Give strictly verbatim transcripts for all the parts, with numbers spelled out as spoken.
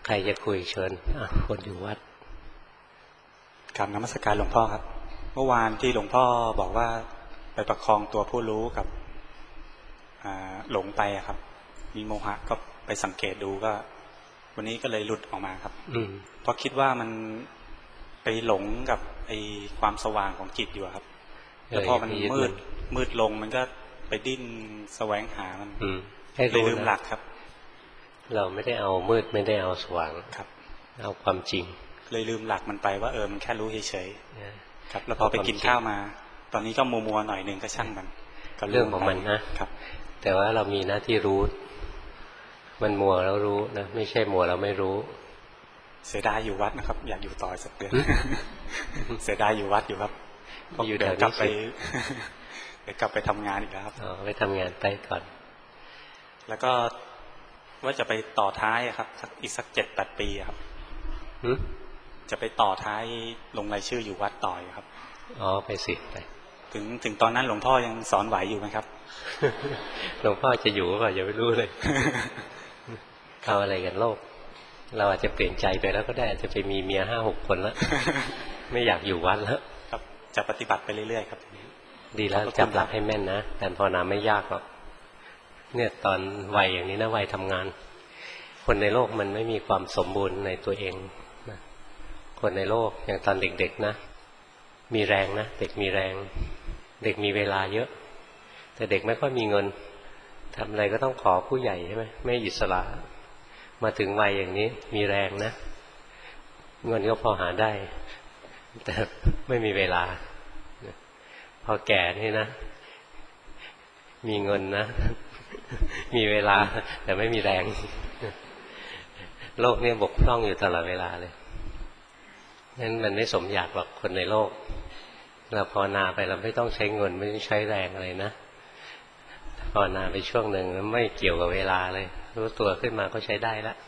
ใครจะคุยเชิญคนอยู่วัดกราบนมัสการหลวงพ่อครับเมื่อวานที่หลวงพ่อบอกว่าไปประคองตัวผู้รู้กับหลงไปครับมีโมหะก็ไปสังเกตดูก็วันนี้ก็เลยหลุดออกมาครับเพราะคิดว่ามันไปหลงกับไอความสว่างของจิตอยู่ครับแล้วพอมันมืดมืดลงมันก็ไปดิ้นแสวงหามันเลยลืมหลักครับเราไม่ได้เอามืดไม่ได้เอาสว่างครับเอาความจริงเลยลืมหลักมันไปว่าเออมันแค่รู้เฉยๆครับแล้วพอไปกินข้าวมาตอนนี้ก็มัวมัวหน่อยหนึ่งก็ช่างมันก็เรื่องของมันนะครับแต่ว่าเรามีหน้าที่รู้มันมัวแล้วรู้นะไม่ใช่มัวแล้วไม่รู้เสียดายอยู่วัดนะครับอยากอยู่ต่อสักเดือนเสียดายอยู่วัดอยู่ครับอยู่เดี๋ยวกลับไปเดี๋ยวกลับไปทำงานอีกแล้วครับอ๋อไปทำงานไปก่อนแล้วก็ว่าจะไปต่อท้ายครับอีกสักเจ็ดแปดปีครับจะไปต่อท้ายลงรายชื่ออยู่วัดต่อครับอ๋อไปสิไปถึงถึงตอนนั้นหลวงพ่อยังสอนไหวอยู่ไหมครับหลวงพ่อจะอยู่ก็ยังไม่รู้เลยเอาอะไรกันโลกเราอาจจะเปลี่ยนใจไปแล้วก็ได้อาจจะไปมีเมียห้าหกคนแล้วไม่อยากอยู่วัดแล้วครับจะปฏิบัติไปเรื่อยๆครับดีแล้วจับหลักให้แม่นนะการภาวนาไม่ยากหรอกเนี่ยตอนวัยอย่างนี้นะวัยทำงานคนในโลกมันไม่มีความสมบูรณ์ในตัวเองนะคนในโลกอย่างตอนเด็กๆนะมีแรงนะเด็กมีแรงเด็กมีเวลาเยอะแต่เด็กไม่ค่อยมีเงินทำอะไรก็ต้องขอผู้ใหญ่ใช่ไหมไม่อิสระมาถึงวัยอย่างนี้มีแรงนะเงินก็พอหาได้แต่ไม่มีเวลาพอแก่นี่นะมีเงินนะมีเวลาแต่ไม่มีแรงโลกนี้บกพร่องอยู่ตลอดเวลาเลยนั้นมันไม่สมอยากหรอกคนในโลกเราภาวนาไปเราไม่ต้องใช้เงินไม่ต้องใช้แรงอะไรนะภาวนาไปช่วงหนึ่งไม่เกี่ยวกับเวลาเลยรู้ตัวขึ้นมาก็ใช้ได้แล้ว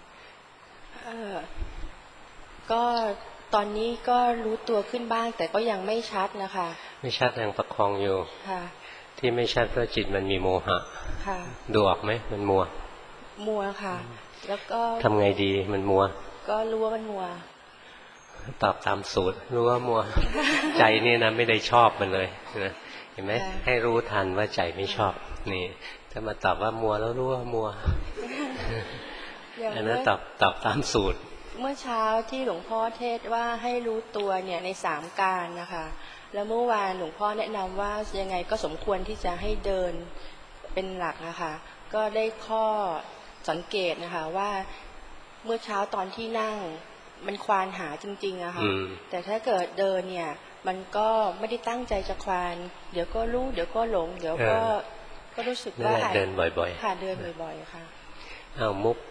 ก็ตอนนี้ก็รู้ตัวขึ้นบ้างแต่ก็ยังไม่ชัดนะคะไม่ชัดยังประคองอยู่ค่ะที่ไม่ชัดเพราะจิตมันมีโมหะค่ะดูออกไหมมันมัวมัวค่ะแล้วก็ทำไงดีมันมัวก็รู้ว่ามันมัวตอบตามสูตรรู้ว่ามัว ใจนี่นะไม่ได้ชอบมันเลยนะเห็นไหมให้รู้ทันว่าใจไม่ชอบนี่ถ้ามาตอบว่ามัวแล้วรู้ว่ามัวอันนั้นตอบตอบตามสูตรเมื่อเช้าที่หลวงพ่อเทศว่าให้รู้ตัวเนี่ยในสามการนะคะแล้วเมื่อวานหลวงพ่อแนะนำว่ายังไงก็สมควรที่จะให้เดินเป็นหลักนะคะก็ได้ข้อสังเกตนะคะว่าเมื่อเช้าตอนที่นั่งมันควานหาจริงๆอะค่ะแต่ถ้าเกิดเดินเนี่ยมันก็ไม่ได้ตั้งใจจะควานเดี๋ยวก็รู้เดี๋ยวก็หลงเดี๋ยวก็ก็รู้สึกว่าเดินบ่อยๆค่ะเดินบ่อยๆค่ะเอามุก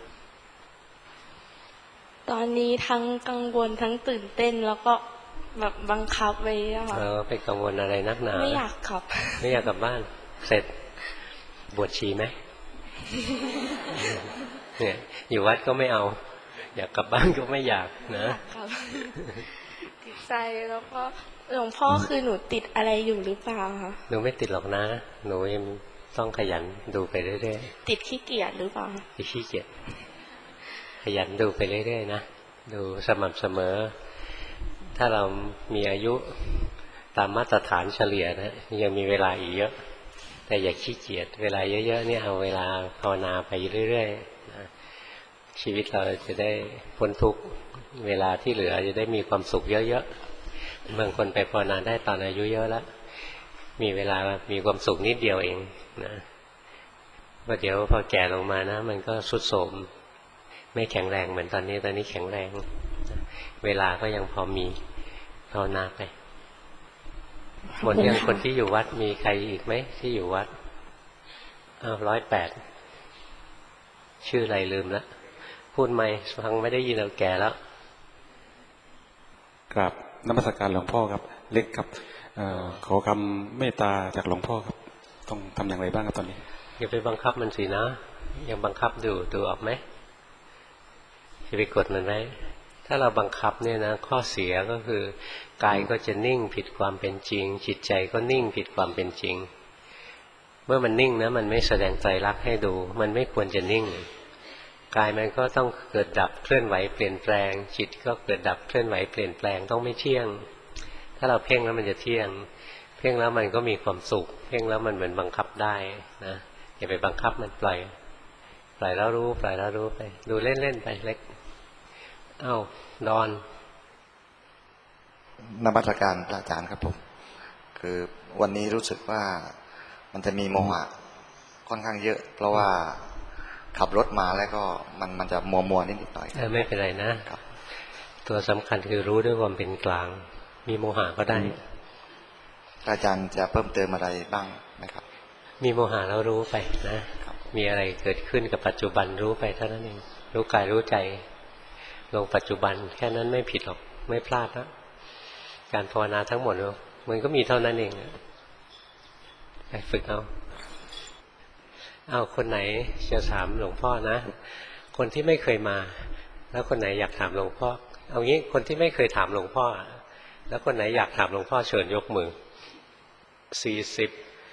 ตอนนี้ทั้งกังวลทั้งตื่นเต้นแล้วก็แบบบังคับไว้อะค่ะเออไปกังวลอะไรนักหนาไม่อยากขับไม่อยากกลับบ้านเสร็จบวชชีไหมเนี่ยอยู่วัดก็ไม่เอาอยากกลับบ้านก็ไม่อยากนะติดใจแล้วก็หลวงพ่อคือหนูติดอะไรอยู่หรือเปล่าคะหนูไม่ติดหรอกนะหนูยังต้องขยันดูไปเรื่อยๆติดขี้เกียจหรือเปล่าติดขี้เกียจขยันดูไปเรื่อยๆนะดูสม่ำเสมอถ้าเรามีอายุตามมาตรฐานเฉลี่ยนะยังมีเวลาอีกเยอะแต่อย่าขี้เกียจเวลาเยอะๆเนี่ยเอาเวลาภาวนาไปเรื่อยๆนะชีวิตเราจะได้พ้นทุกข์เวลาที่เหลือจะได้มีความสุขเยอะๆบางคนไปภาวนาได้ตอนอายุเยอะแล้วมีเวลามีความสุขนิดเดียวเองนะว่าเดี๋ยวพอแก่ลงมานะมันก็ทรุดโทรมไม่แข็งแรงเหมือนตอนนี้ตอนนี้แข็งแรงเวลาก็ยังพอมีภาวนาไปหมดยังคนที่อยู่วัดมีใครอีกไหมที่อยู่วัดอ้าวร้อยแปดชื่ออะไรลืมแล้วพูดไม่ฟังไม่ได้ยินเราแก่แล้วครับนมัสการหลวงพ่อครับเล็กครับขอคำเมตตาจากหลวงพ่อครับต้องทำอย่างไรบ้างครับตอนนี้อย่าไปบังคับมันสินะยังบังคับดูดูออกไหมจะไปกดมันไว้ถ้าเราบังคับเนี่ยนะข้อเสียก็คือกายก็จะนิ่งผิดความเป็นจริงจิตใจก็นิ่งผิดความเป็นจริงเมื่อมันนิ่งนะมันไม่แสดงใจรักให้ดูมันไม่ควรจะนิ่งกายมันก็ต้องเกิดดับเคลื่อนไหวเปลี่ยนแปลงจิตก็เกิดดับเคลื่อนไหวเปลี่ยนแปลงต้องไม่เที่ยงถ้าเราเพ่งแล้วมันจะเที่ยงเพ่งแล้วมันก็มีความสุขเพ่งแล้วมันเหมือนบังคับได้นะอย่าไปบังคับมันปล่อยปล่อยแล้วรู้ปล่อยแล้วรู้ไปดูเล่นๆไปเล็กเอ้าดอนนมัสการพระอาจารย์ครับผมคือวันนี้รู้สึกว่ามันจะมีโมหะค่อนข้างเยอะเพราะว่าขับรถมาแล้วก็มันมันจะมัวมัวนิดหน่อยเออไม่เป็นไรนะตัวสำคัญคือรู้ด้วยความเป็นกลางมีโมหะก็ได้อาจารย์จะเพิ่มเติมอะไรบ้างไหมครับมีโมหะแล้วรู้ไปนะมีอะไรเกิดขึ้นกับปัจจุบันรู้ไปเท่านั้นเองรู้กายรู้ใจลงปัจจุบันแค่นั้นไม่ผิดหรอกไม่พลาดนะการภาวนาทั้งหมดมันก็มีเท่านั้นเองไปฝึกเอาเอาคนไหนจะถามหลวงพ่อนะคนที่ไม่เคยมาแล้วคนไหนอยากถามหลวงพ่อเอางี้คนที่ไม่เคยถามหลวงพ่อแล้วคนไหนอยากถามหลวงพ่อเชิญยกมือสี่สิบ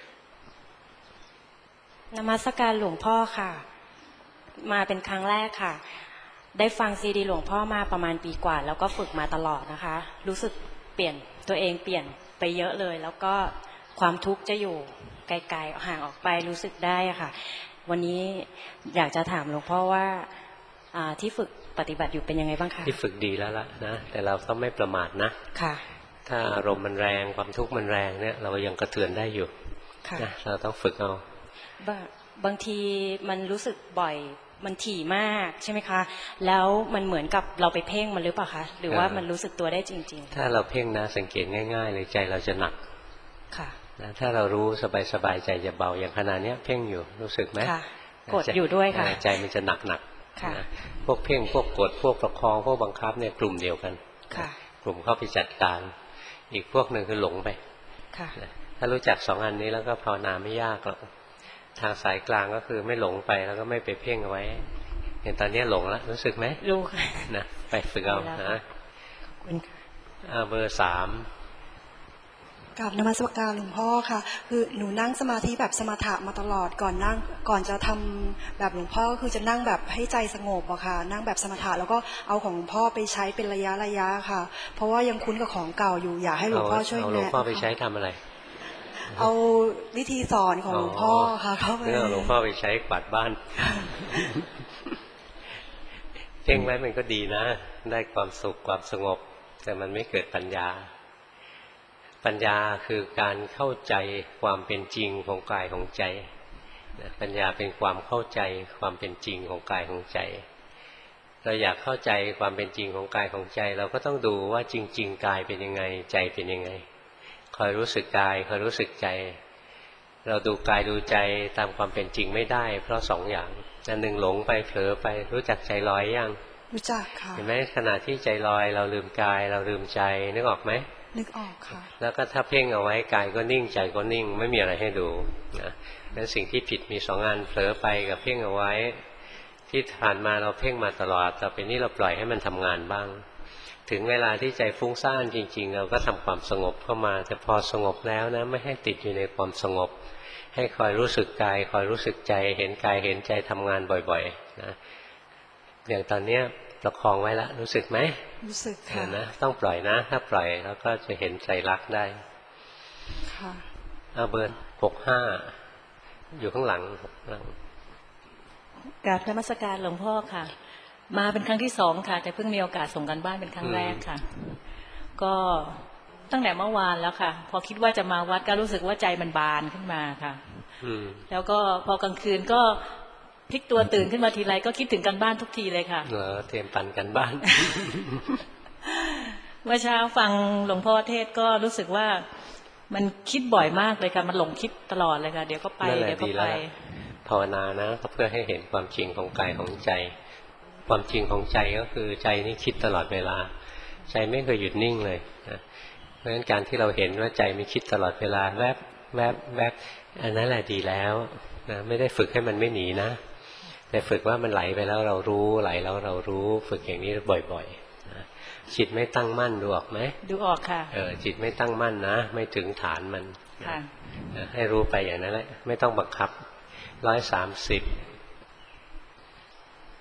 นมัสการหลวงพ่อค่ะมาเป็นครั้งแรกค่ะได้ฟังซีดีหลวงพ่อมาประมาณปีกว่าแล้วก็ฝึกมาตลอดนะคะรู้สึกเปลี่ยนตัวเองเปลี่ยนไปเยอะเลยแล้วก็ความทุกข์จะอยู่ไกลๆห่างออกไปรู้สึกได้ค่ะวันนี้อยากจะถามหลวงพ่อว่าที่ฝึกปฏิบัติอยู่เป็นยังไงบ้างคะที่ฝึกดีแล้วล่ะนะแต่เราต้องไม่ประมาทนะค่ะถ้าอารมณ์มันแรงความทุกข์มันแรงเนี่ยเรายังกระเทือนได้อยู่นะเราต้องฝึกเอาบางทีมันรู้สึกบ่อยมันถี่มากใช่ไหมคะแล้วมันเหมือนกับเราไปเพ่งมันหรือเปล่าคะหรือว่ามันรู้สึกตัวได้จริงๆถ้าเราเพ่งนะสังเกตง่ายๆเลยใจเราจะหนักค่ะนะถ้าเรารู้สบายๆใจจะเบาอย่างขณะนี้เพ่งอยู่รู้สึกไหมค่ะกดอยู่ด้วยค่ะใจมันจะหนักๆนะพวกเพ่งพวกกดพวกประคองพวกบังคับเนี่ยกลุ่มเดียวกันค่ะกลุ่มเข้าไปจัดการอีกพวกหนึ่งคือหลงไปค่ะถ้ารู้จักสองอันนี้แล้วก็ภาวนาไม่ยากหรอกทางสายกลางก็คือไม่หลงไปแล้วก็ไม่ไปเพ่งเอาไว้เห็นตอนนี้หลงแล้วรู้สึกไหมรู้ค่ะนะไปฝึกเอานะเอาเบอร์สามกราบนมัสการหลวงพ่อค่ะคือหนูนั่งสมาธิแบบสมถะมาตลอดก่อนนั่งก่อนจะทำแบบหลวงพ่อก็คือจะนั่งแบบให้ใจสงบอะค่ะนั่งแบบสมถะแล้วก็เอาของหลวงพ่อไปใช้เป็นระยะระยะค่ะเพราะว่ายังคุ้นกับของเก่าอยู่อยากให้หลวงพ่อช่วยแนะเอาหลวงพ่อไปใช้ทำอะไรเอาวิธีสอนของหลวงพ่อค่ะเข้าไปเอาหลวงพ่อไปใช้กวาดบ้านเพ่งไว้มันก็ดีนะได้ความสุขความสงบแต่มันไม่เกิดปัญญาปัญญาคือการเข้าใจความเป็นจริงของกายของใจปัญญาเป็นความเข้าใจความเป็นจริงของกายของใจเราอยากเข้าใจความเป็นจริงของกายของใจเราก็ต้องดูว่าจริงๆกายเป็นยังไงใจเป็นยังไงคอยรู้สึกกายคอยรู้สึกใจเราดูกายดูใจตามความเป็นจริงไม่ได้เพราะสองอย่างอันหนึ่งหลงไปเผลอไปรู้จักใจลอยยังรู้จักค่ะเห็นไหมขณะที่ใจลอยเราลืมกายเราลืมใจนึกออกไหมนึกออกค่ะแล้วก็ถ้าเพ่งเอาไว้กายก็นิ่งใจก็นิ่งไม่มีอะไรให้ดูนะนั้นสิ่งที่ผิดมีสองอันเผลอไปกับเพ่งเอาไว้ที่ผ่านมาเราเพ่งมาตลอดต่อไปนี้เราปล่อยให้มันทำงานบ้างถึงเวลาที่ใจฟุ้งซ่านจริงๆเราก็ทำความสงบเข้ามาแต่พอสงบแล้วนะไม่ให้ติดอยู่ในความสงบให้คอยรู้สึกกายคอยรู้สึกใจเห็นกายเห็นใจทำงานบ่อยๆนะอย่างตอนนี้ประคองไว้แล้วรู้สึกไหมรู้สึกค่ะนะต้องปล่อยนะถ้าปล่อยแล้วก็จะเห็นใจรักได้ค่ะเอาเบอร์หกห้าอยู่ข้างหลังหลังกราบนมัสการหลวงพ่อค่ะมาเป็นครั้งที่สองค่ะแต่เพิ่งมีโอกาสส่งกันบ้านเป็นครั้งแรกค่ะก็ตั้งแต่เมื่อวานแล้วค่ะพอคิดว่าจะมาวัดก็รู้สึกว่าใจมันบานขึ้นมาค่ะแล้วก็พอกลางคืนก็พลิกตัวตื่นขึ้นมาทีไรก็คิดถึงกันบ้านทุกทีเลยค่ะเหรอเตรียมปั่นกันบ้านเมื่อเช้าฟังหลวงพ่อเทศก็รู้สึกว่ามันคิดบ่อยมากเลยค่ะมันหลงคิดตลอดเลยค่ะเดี๋ยวก็ไปเดี๋ยวก็ไปภาวนานะก็เพื่อให้เห็นความจริงของกายของใจความจริงของใจก็คือใจนี่คิดตลอดเวลาใจไม่เคยหยุดนิ่งเลยนะเพราะฉะนั้นการที่เราเห็นว่าใจไม่คิดตลอดเวลาแวบแวบแวบอันนั้นแหละดีแล้วนะไม่ได้ฝึกให้มันไม่หนีนะแต่ฝึกว่ามันไหลไปแล้วเรารู้ไหลแล้วเรารู้ฝึกอย่างนี้บ่อยๆนะจิตไม่ตั้งมั่นดูออกไหมดูออกค่ะเออจิตไม่ตั้งมั่นนะไม่ถึงฐานมันค่ะนะให้รู้ไปอย่างนั้นแหละไม่ต้องบังคับร้อยสามสิบ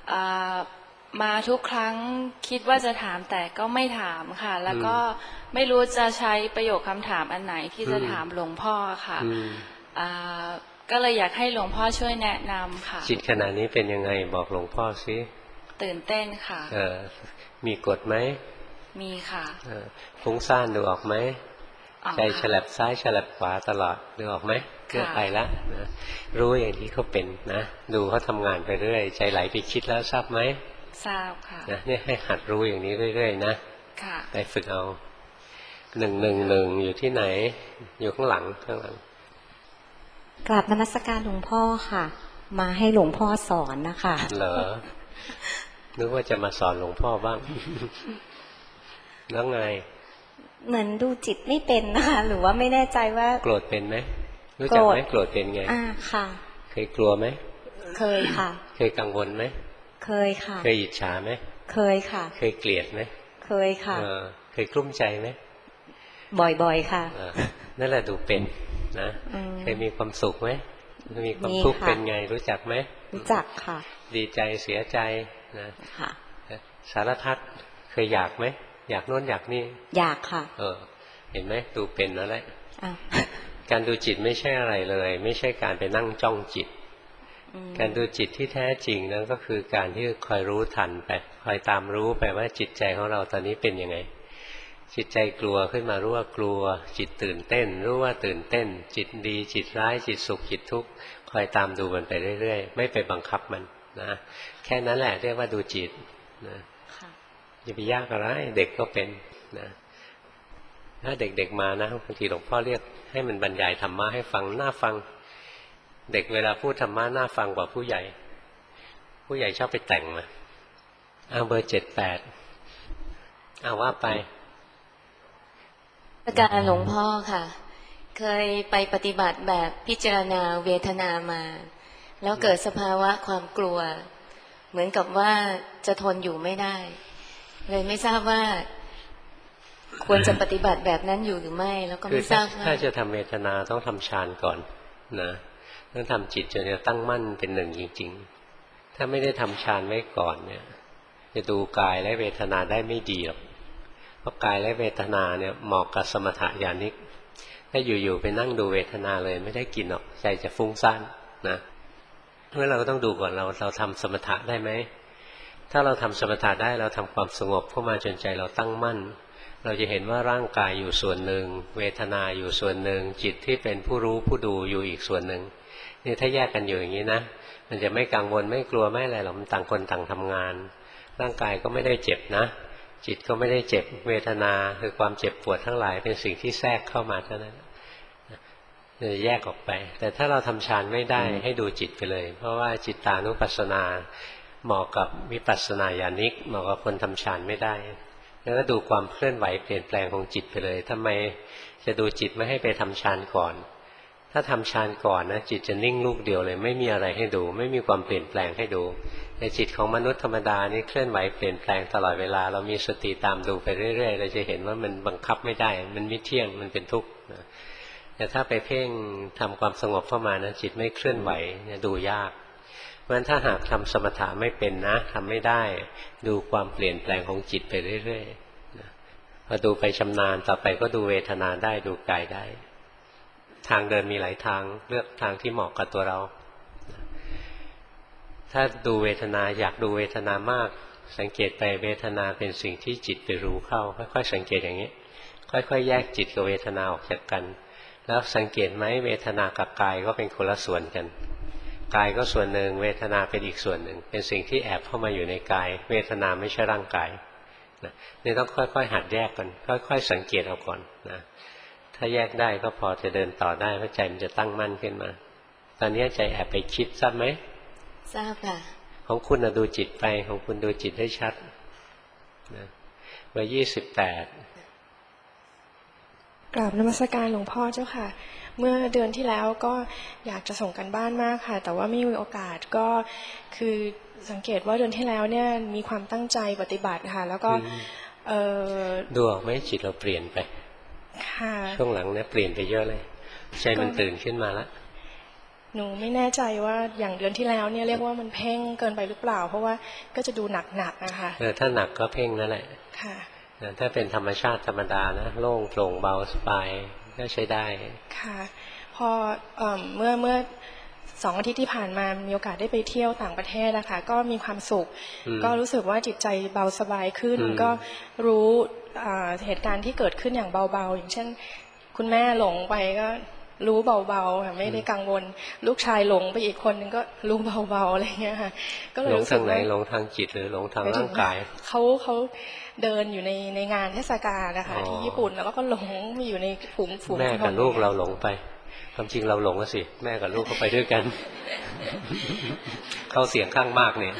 อ่ามาทุกครั้งคิดว่าจะถามแต่ก็ไม่ถามค่ะแล้วก็ไม่รู้จะใช้ประโยคคำถามอันไหนที่จะถามหลวงพ่อค่ะก็เลยอยากให้หลวงพ่อช่วยแนะนำค่ะจิตขณะนี้เป็นยังไงบอกหลวงพ่อสิตื่นเต้นค่ะเออมีกฎไหมมีค่ะฟุ้งซ่านดูออกไหมใจฉลับซ้ายฉลับขวาตลอดดูออกไหมเกิดไปแล้วนะรู้อย่างที่เขาเป็นนะดูเขาทำงานไปเรื่อยใจไหลไปคิดแล้วทราบไหมทราบค่ะนะเนี่ยให้หัดรู้อย่างนี้เรื่อยๆนะไปฝึกเอาหนึ่งหนึ่งหนึ่งอยู่ที่ไหนอยู่ข้างหลังข้างหลังกราบนมัสการหลวงพ่อค่ะมาให้หลวงพ่อสอนนะคะเหรอนึกว่าจะมาสอนหลวงพ่อบ้างแล้วไงเหมือนดูจิตไม่เป็นนะคะหรือว่าไม่แน่ใจว่าโกรธเป็นไหมรู้จักไหมโกรธเป็นไงอ่าค่ะเคยกลัวไหมเคยค่ะเคยกังวลไหมเคยค่ะเคยอิจฉาไหมเคยค่ะเคยเกลียดไหมเคยค่ะเคยกลุ้มใจไหมบ่อยๆค่ะนั่นแหละดูเป็นนะเคยมีความสุขไหมมีความทุกข์เป็นไงรู้จักไหมรู้จักค่ะดีใจเสียใจนะสารพัดเคยอยากไหมอยากโน้นอยากนี่อยากค่ะเออเห็นไหมดูเป็นแล้วแหละการดูจิตไม่ใช่อะไรเลยไม่ใช่การไปนั่งจ้องจิตการดูจิตที่แท้จริงนั่นก็คือการที่คอยรู้ทันไปคอยตามรู้ไปว่าจิตใจของเราตอนนี้เป็นยังไงจิตใจกลัวขึ้นมารู้ว่ากลัวจิตตื่นเต้นรู้ว่าตื่นเต้นจิตดีจิตร้ายจิตสุขจิตทุกข์คอยตามดูมันไปเรื่อยๆไม่ไปบังคับมันนะแค่นั้นแหละเรียกว่าดูจิตนะอย่าไปยากอะไรเด็กก็เป็นนะถ้าเด็กๆมานะบางทีหลวงพ่อเรียกให้มันบรรยายธรรมะให้ฟังน่าฟังเด็กเวลาพูดธรรมะน่าฟังกว่าผู้ใหญ่ผู้ใหญ่ชอบไปแต่งมาเอาเบอร์เจ็ดแปดเอาว่าไปอาจารย์หลวงพ่อค่ะเคยไปปฏิบัติแบบพิจารณาเวทนามาแล้วเกิดสภาวะความกลัวเหมือนกับว่าจะทนอยู่ไม่ได้เลยไม่ทราบว่าควรจะปฏิบัติแบบนั้นอยู่หรือไม่แล้วก็ไม่ทราบว่าถ้าจะทำเวทนาต้องทำฌานก่อนนะต้องทำจิตจนจะตั้งมั่นเป็นหนึ่งจริงๆถ้าไม่ได้ทำฌานไว้ก่อนเนี่ยจะดูกายและเวทนาได้ไม่ดีหรอกเพราะกายและเวทนาเนี่ยเหมาะกับสมถะญาณิกถ้าอยู่ๆไปนั่งดูเวทนาเลยไม่ได้กินหรอกใจจะฟุ้งซ่านนะเพราะเราก็ต้องดูก่อนเราเราทำสมถะได้ไหมถ้าเราทำสมถะได้เราทำความสงบเข้ามาจนใจเราตั้งมั่นเราจะเห็นว่าร่างกายอยู่ส่วนหนึ่งเวทนาอยู่ส่วนหนึ่งจิตที่เป็นผู้รู้ผู้ดูอยู่อีกส่วนหนึ่งนี่ถ้าแยกกันอยู่อย่างนี้นะมันจะไม่กังวลไม่กลัวไม่อะไรหรอกมันต่างคนต่างทำงานร่างกายก็ไม่ได้เจ็บนะจิตก็ไม่ได้เจ็บเวทนาคือความเจ็บปวดทั้งหลายเป็นสิ่งที่แทรกเข้ามาเท่านั้นจะแยกออกไปแต่ถ้าเราทำฌานไม่ได้ให้ดูจิตไปเลยเพราะว่าจิตตานุปัสสนาเหมาะกับวิปัสสนาญาณิกเหมาะกับคนทำฌานไม่ได้แล้วก็ดูความเคลื่อนไหวเปลี่ยนแปลงของจิตไปเลยทำไมจะดูจิตไม่ให้ไปทำฌานก่อนถ้าทำฌานก่อนนะจิตจะนิ่งลูกเดียวเลยไม่มีอะไรให้ดูไม่มีความเปลี่ยนแปลงให้ดูในจิตของมนุษย์ธรรมดานี่เคลื่อนไหวเปลี่ยนแปลงตลอดเวลาเรามีสติตามดูไปเรื่อยๆเราจะเห็นว่ามันบังคับไม่ได้มันไม่เที่ยงมันเป็นทุกข์แต่ถ้าไปเพ่งทำความสงบเข้ามานะจิตไม่เคลื่อนไหวเนี่ยดูยากเพราะฉะนั้นถ้าหากทำสมถะไม่เป็นนะทำไม่ได้ดูความเปลี่ยนแปลงของจิตไปเรื่อยๆพอดูไปชำนาญต่อไปก็ดูเวทนาได้ดูกายได้ทางเดินมีหลายทางเลือกทางที่เหมาะกับตัวเราถ้าดูเวทนาอยากดูเวทนามากสังเกตไปเวทนาเป็นสิ่งที่จิตไปรู้เข้าค่อยๆสังเกตอย่างนี้ค่อยๆแยกจิตกับเวทนาออกจากกันแล้วสังเกตไหมเวทนากับกายก็เป็นคนละส่วนกันกายก็ส่วนหนึ่งเวทนาเป็นอีกส่วนหนึ่งเป็นสิ่งที่แอบเข้ามาอยู่ในกายเวทนาไม่ใช่ร่างกายนะนี่ต้องค่อยๆหัดแยกกันค่อยๆสังเกตเอาก่อนนะถ้าแยกได้ก็พอจะเดินต่อได้เพราะใจมันจะตั้งมั่นขึ้นมาตอนนี้ใจแอบไปคิดทราบไหมทราบค่ะของคุณดูจิตไปของคุณดูจิตให้ชัดนะเบอร์ยี่สิบแปดกราบนมัสการหลวงพ่อเจ้าค่ะเมื่อเดือนที่แล้วก็อยากจะส่งกันบ้านมากค่ะแต่ว่าไม่มีโอกาสก็คือสังเกตว่าเดือนที่แล้วเนี่ยมีความตั้งใจปฏิบัติค่ะแล้วก็เออดูออกไหมจิตเราเปลี่ยนไปช่วงหลังเนี่ยเปลี่ยนไปเยอะเลยใจมันตื่นขึ้นมาแล้วหนูไม่แน่ใจว่าอย่างเดือนที่แล้วเนี่ยเรียกว่ามันเพ่งเกินไปหรือเปล่าเพราะว่าก็จะดูหนักๆนะคะเออถ้าหนักก็เพ่งนั่นแหละค่ะถ้าเป็นธรรมชาติธรรมดานะโล่งโปร่งเบาสบายก็ใช้ได้ค่ะพอเอ่อเมื่อเมื่อสองอาทิตย์ที่ผ่านมามีโอกาสได้ไปเที่ยวต่างประเทศนะคะก็มีความสุขก็รู้สึกว่าจิตใจเบาสบายขึ้นก็รู้เหตุการณ์ที่เกิดขึ้นอย่างเบาๆอย่างเช่นคุณแม่หลงไปก็รู้เบาๆค่ะไม่ได้กังวลลูกชายหลงไปอีกคนนึงก็รู้เบาๆอะไรเงี้ยค่ะก็เลยรู้สึกว่าหลงทางไหนหลงทางจิตหรือหลงทางร่างกายเขาเขาเดินอยู่ในในงานเทศกาลนะคะที่ญี่ปุ่นแล้วก็หลงไปอยู่ในฝูงฝูงแม่กับลูกเราหลงไปความจริงเราหลงก็สิแม่กับลูกเขาไปด้วยกันเขาเสียงข้างมากเนี่ย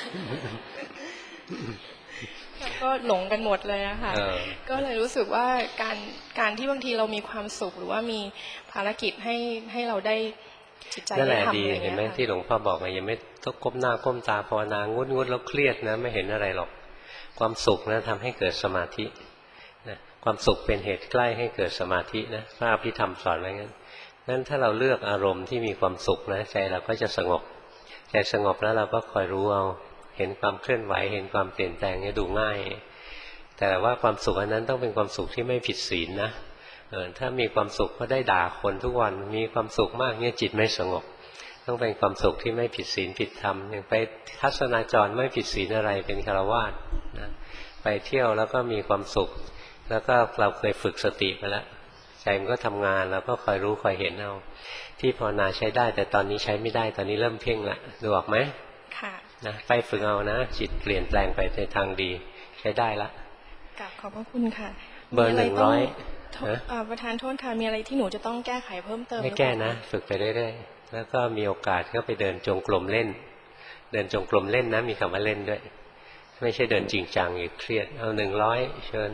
ก็หลงกันหมดเลยอะค่ะก็เลยรู้สึกว่าการการที่บางทีเรามีความสุขหรือว่ามีภารกิจให้ให้เราได้จิตใจได้ทำอะไรเห็นไหมที่หลวงพ่อบอกไงยังไม่ต้องก้มหน้าก้มตาภาวนางุดงุดแล้วเครียดนะไม่เห็นอะไรหรอกความสุขนะทำให้เกิดสมาธินะความสุขเป็นเหตุใกล้ให้เกิดสมาธินะพระอภิธรรมสอนไว้งั้นงั้นถ้าเราเลือกอารมณ์ที่มีความสุขนะใจเราก็จะสงบใจสงบแล้วเราก็คอยรู้เอาเห็นความเคลื่อนไหวเห็นความเปลี่ยนแปลงเนี่ยดูง่ายแต่ว่าความสุขอันนั้นต้องเป็นความสุขที่ไม่ผิดศีลนะเออถ้ามีความสุขก็ได้ด่าคนทุกวันมีความสุขมากเนี่ยจิตไม่สงบต้องเป็นความสุขที่ไม่ผิดศีลผิดธรรมอย่างไปทัศนาจรไม่ผิดศีลอะไรเป็นฆราวาสนะไปเที่ยวแล้วก็มีความสุขแล้วก็เราเคยฝึกสติมาแล้วใจมันก็ทำงานแล้วก็คอยรู้คอยเห็นเอาที่ภาวนาใช้ได้แต่ตอนนี้ใช้ไม่ได้ตอนนี้เริ่มเพ่งละดูออกไหมค่ะนะไปฝึกเอานะจิตเปลี่ยนแปลงไปในทางดีใช้ได้ละกราบขอบพระคุณค่ะเบอร์หนึ่งร้อยประธานโทษค่ะมีอะไรที่หนูจะต้องแก้ไขเพิ่มเติมไม่แก้นะฝึกไปเรื่อยๆแล้วก็มีโอกาสก็ไปเดินจงกรมเล่นเดินจงกรมเล่นนะมีคำว่าเล่นด้วยไม่ใช่เดินจริงจังอีกเครียดเอาหนึ่งร้อยเชิญ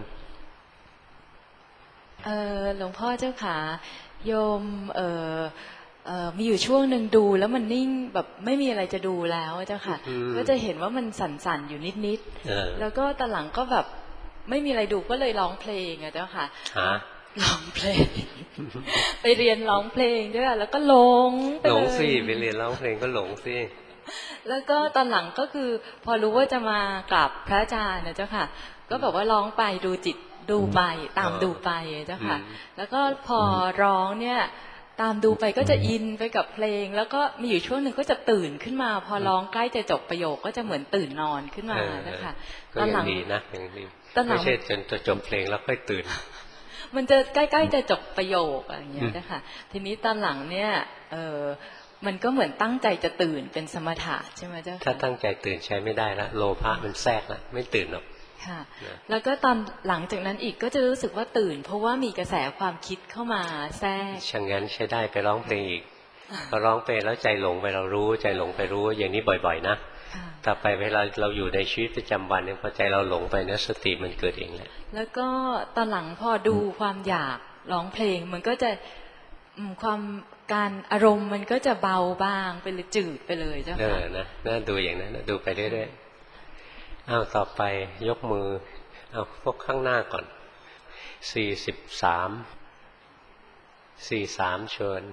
เออหลวงพ่อเจ้าขาโยมเออเออมีอยู่ช่วงหนึ่งดูแล้วมันนิ่งแบบไม่มีอะไรจะดูแล้วเจ้าค่ะก็จะเห็นว่ามันสั่นๆอยู่นิดๆแล้วก็ตอนหลังก็แบบไม่มีอะไรดูก็เลยร้องเพลงอะเจ้าค่ะร้องเพลงไปเรียนร้องเพลงด้วยแล้วก็หลงไปเลยหลงสิไปเรียนร้องเพลงก็หลงสิแล้วก็ตอนหลังก็คือพอรู้ว่าจะมากราบพระอาจารย์นะเจ้าค่ะก็แบบว่าร้องไปดูจิตดูไปตามดูไปเจ้าค่ะแล้วก็พอร้องเนี่ยตามดูไปก็จะอินไปกับเพลงแล้วก็มีอยู่ช่วงหนึ่งก็จะตื่นขึ้นมาพอร้องใกล้จะจบประโยคก็จะเหมือนตื่นนอนขึ้นมานะคะตอนหลังดีนะอย่างนี้ไม่ใช่จนจะจบเพลงแล้วค่อยตื่นมันจะใกล้ๆจะจบประโยคอะไรอย่างเงี้ยนะคะทีนี้ตอนหลังเนี่ยเออมันก็เหมือนตั้งใจจะตื่นเป็นสมถะใช่ไหมเจ้าค่ะถ้าตั้งใจตื่นใช้ไม่ได้ละโลภะมันแทรกละไม่ตื่นหรอกค่ะแล้วก็ตอนหลังจากนั้นอีกก็จะรู้สึกว่าตื่นเพราะว่ามีกระแสความคิดเข้ามาแทรกช่างงั้นใช้ได้ไปร้องเพลงอีกพอร้องไปแล้วใจหลงไปเรารู้ใจหลงไปรู้อย่างนี้บ่อยๆนะต่อไปเวลาเราอยู่ในชีวิตประจำวันเนี่ยพอใจเราหลงไปเนี่ยสติมันเกิดเองแหละแล้วก็ตอนหลังพอดูความอยากร้องเพลงมันก็จะความการอารมณ์มันก็จะเบาบ้างไปเลยจืดไปเลยเจ้าค่ะเออนะน่าดูอย่างนั้นดูไปเรื่อยๆอ้าวต่อไปยกมือเอาพวกข้างหน้าก่อนสี่สิบสามสี่สามเชิญ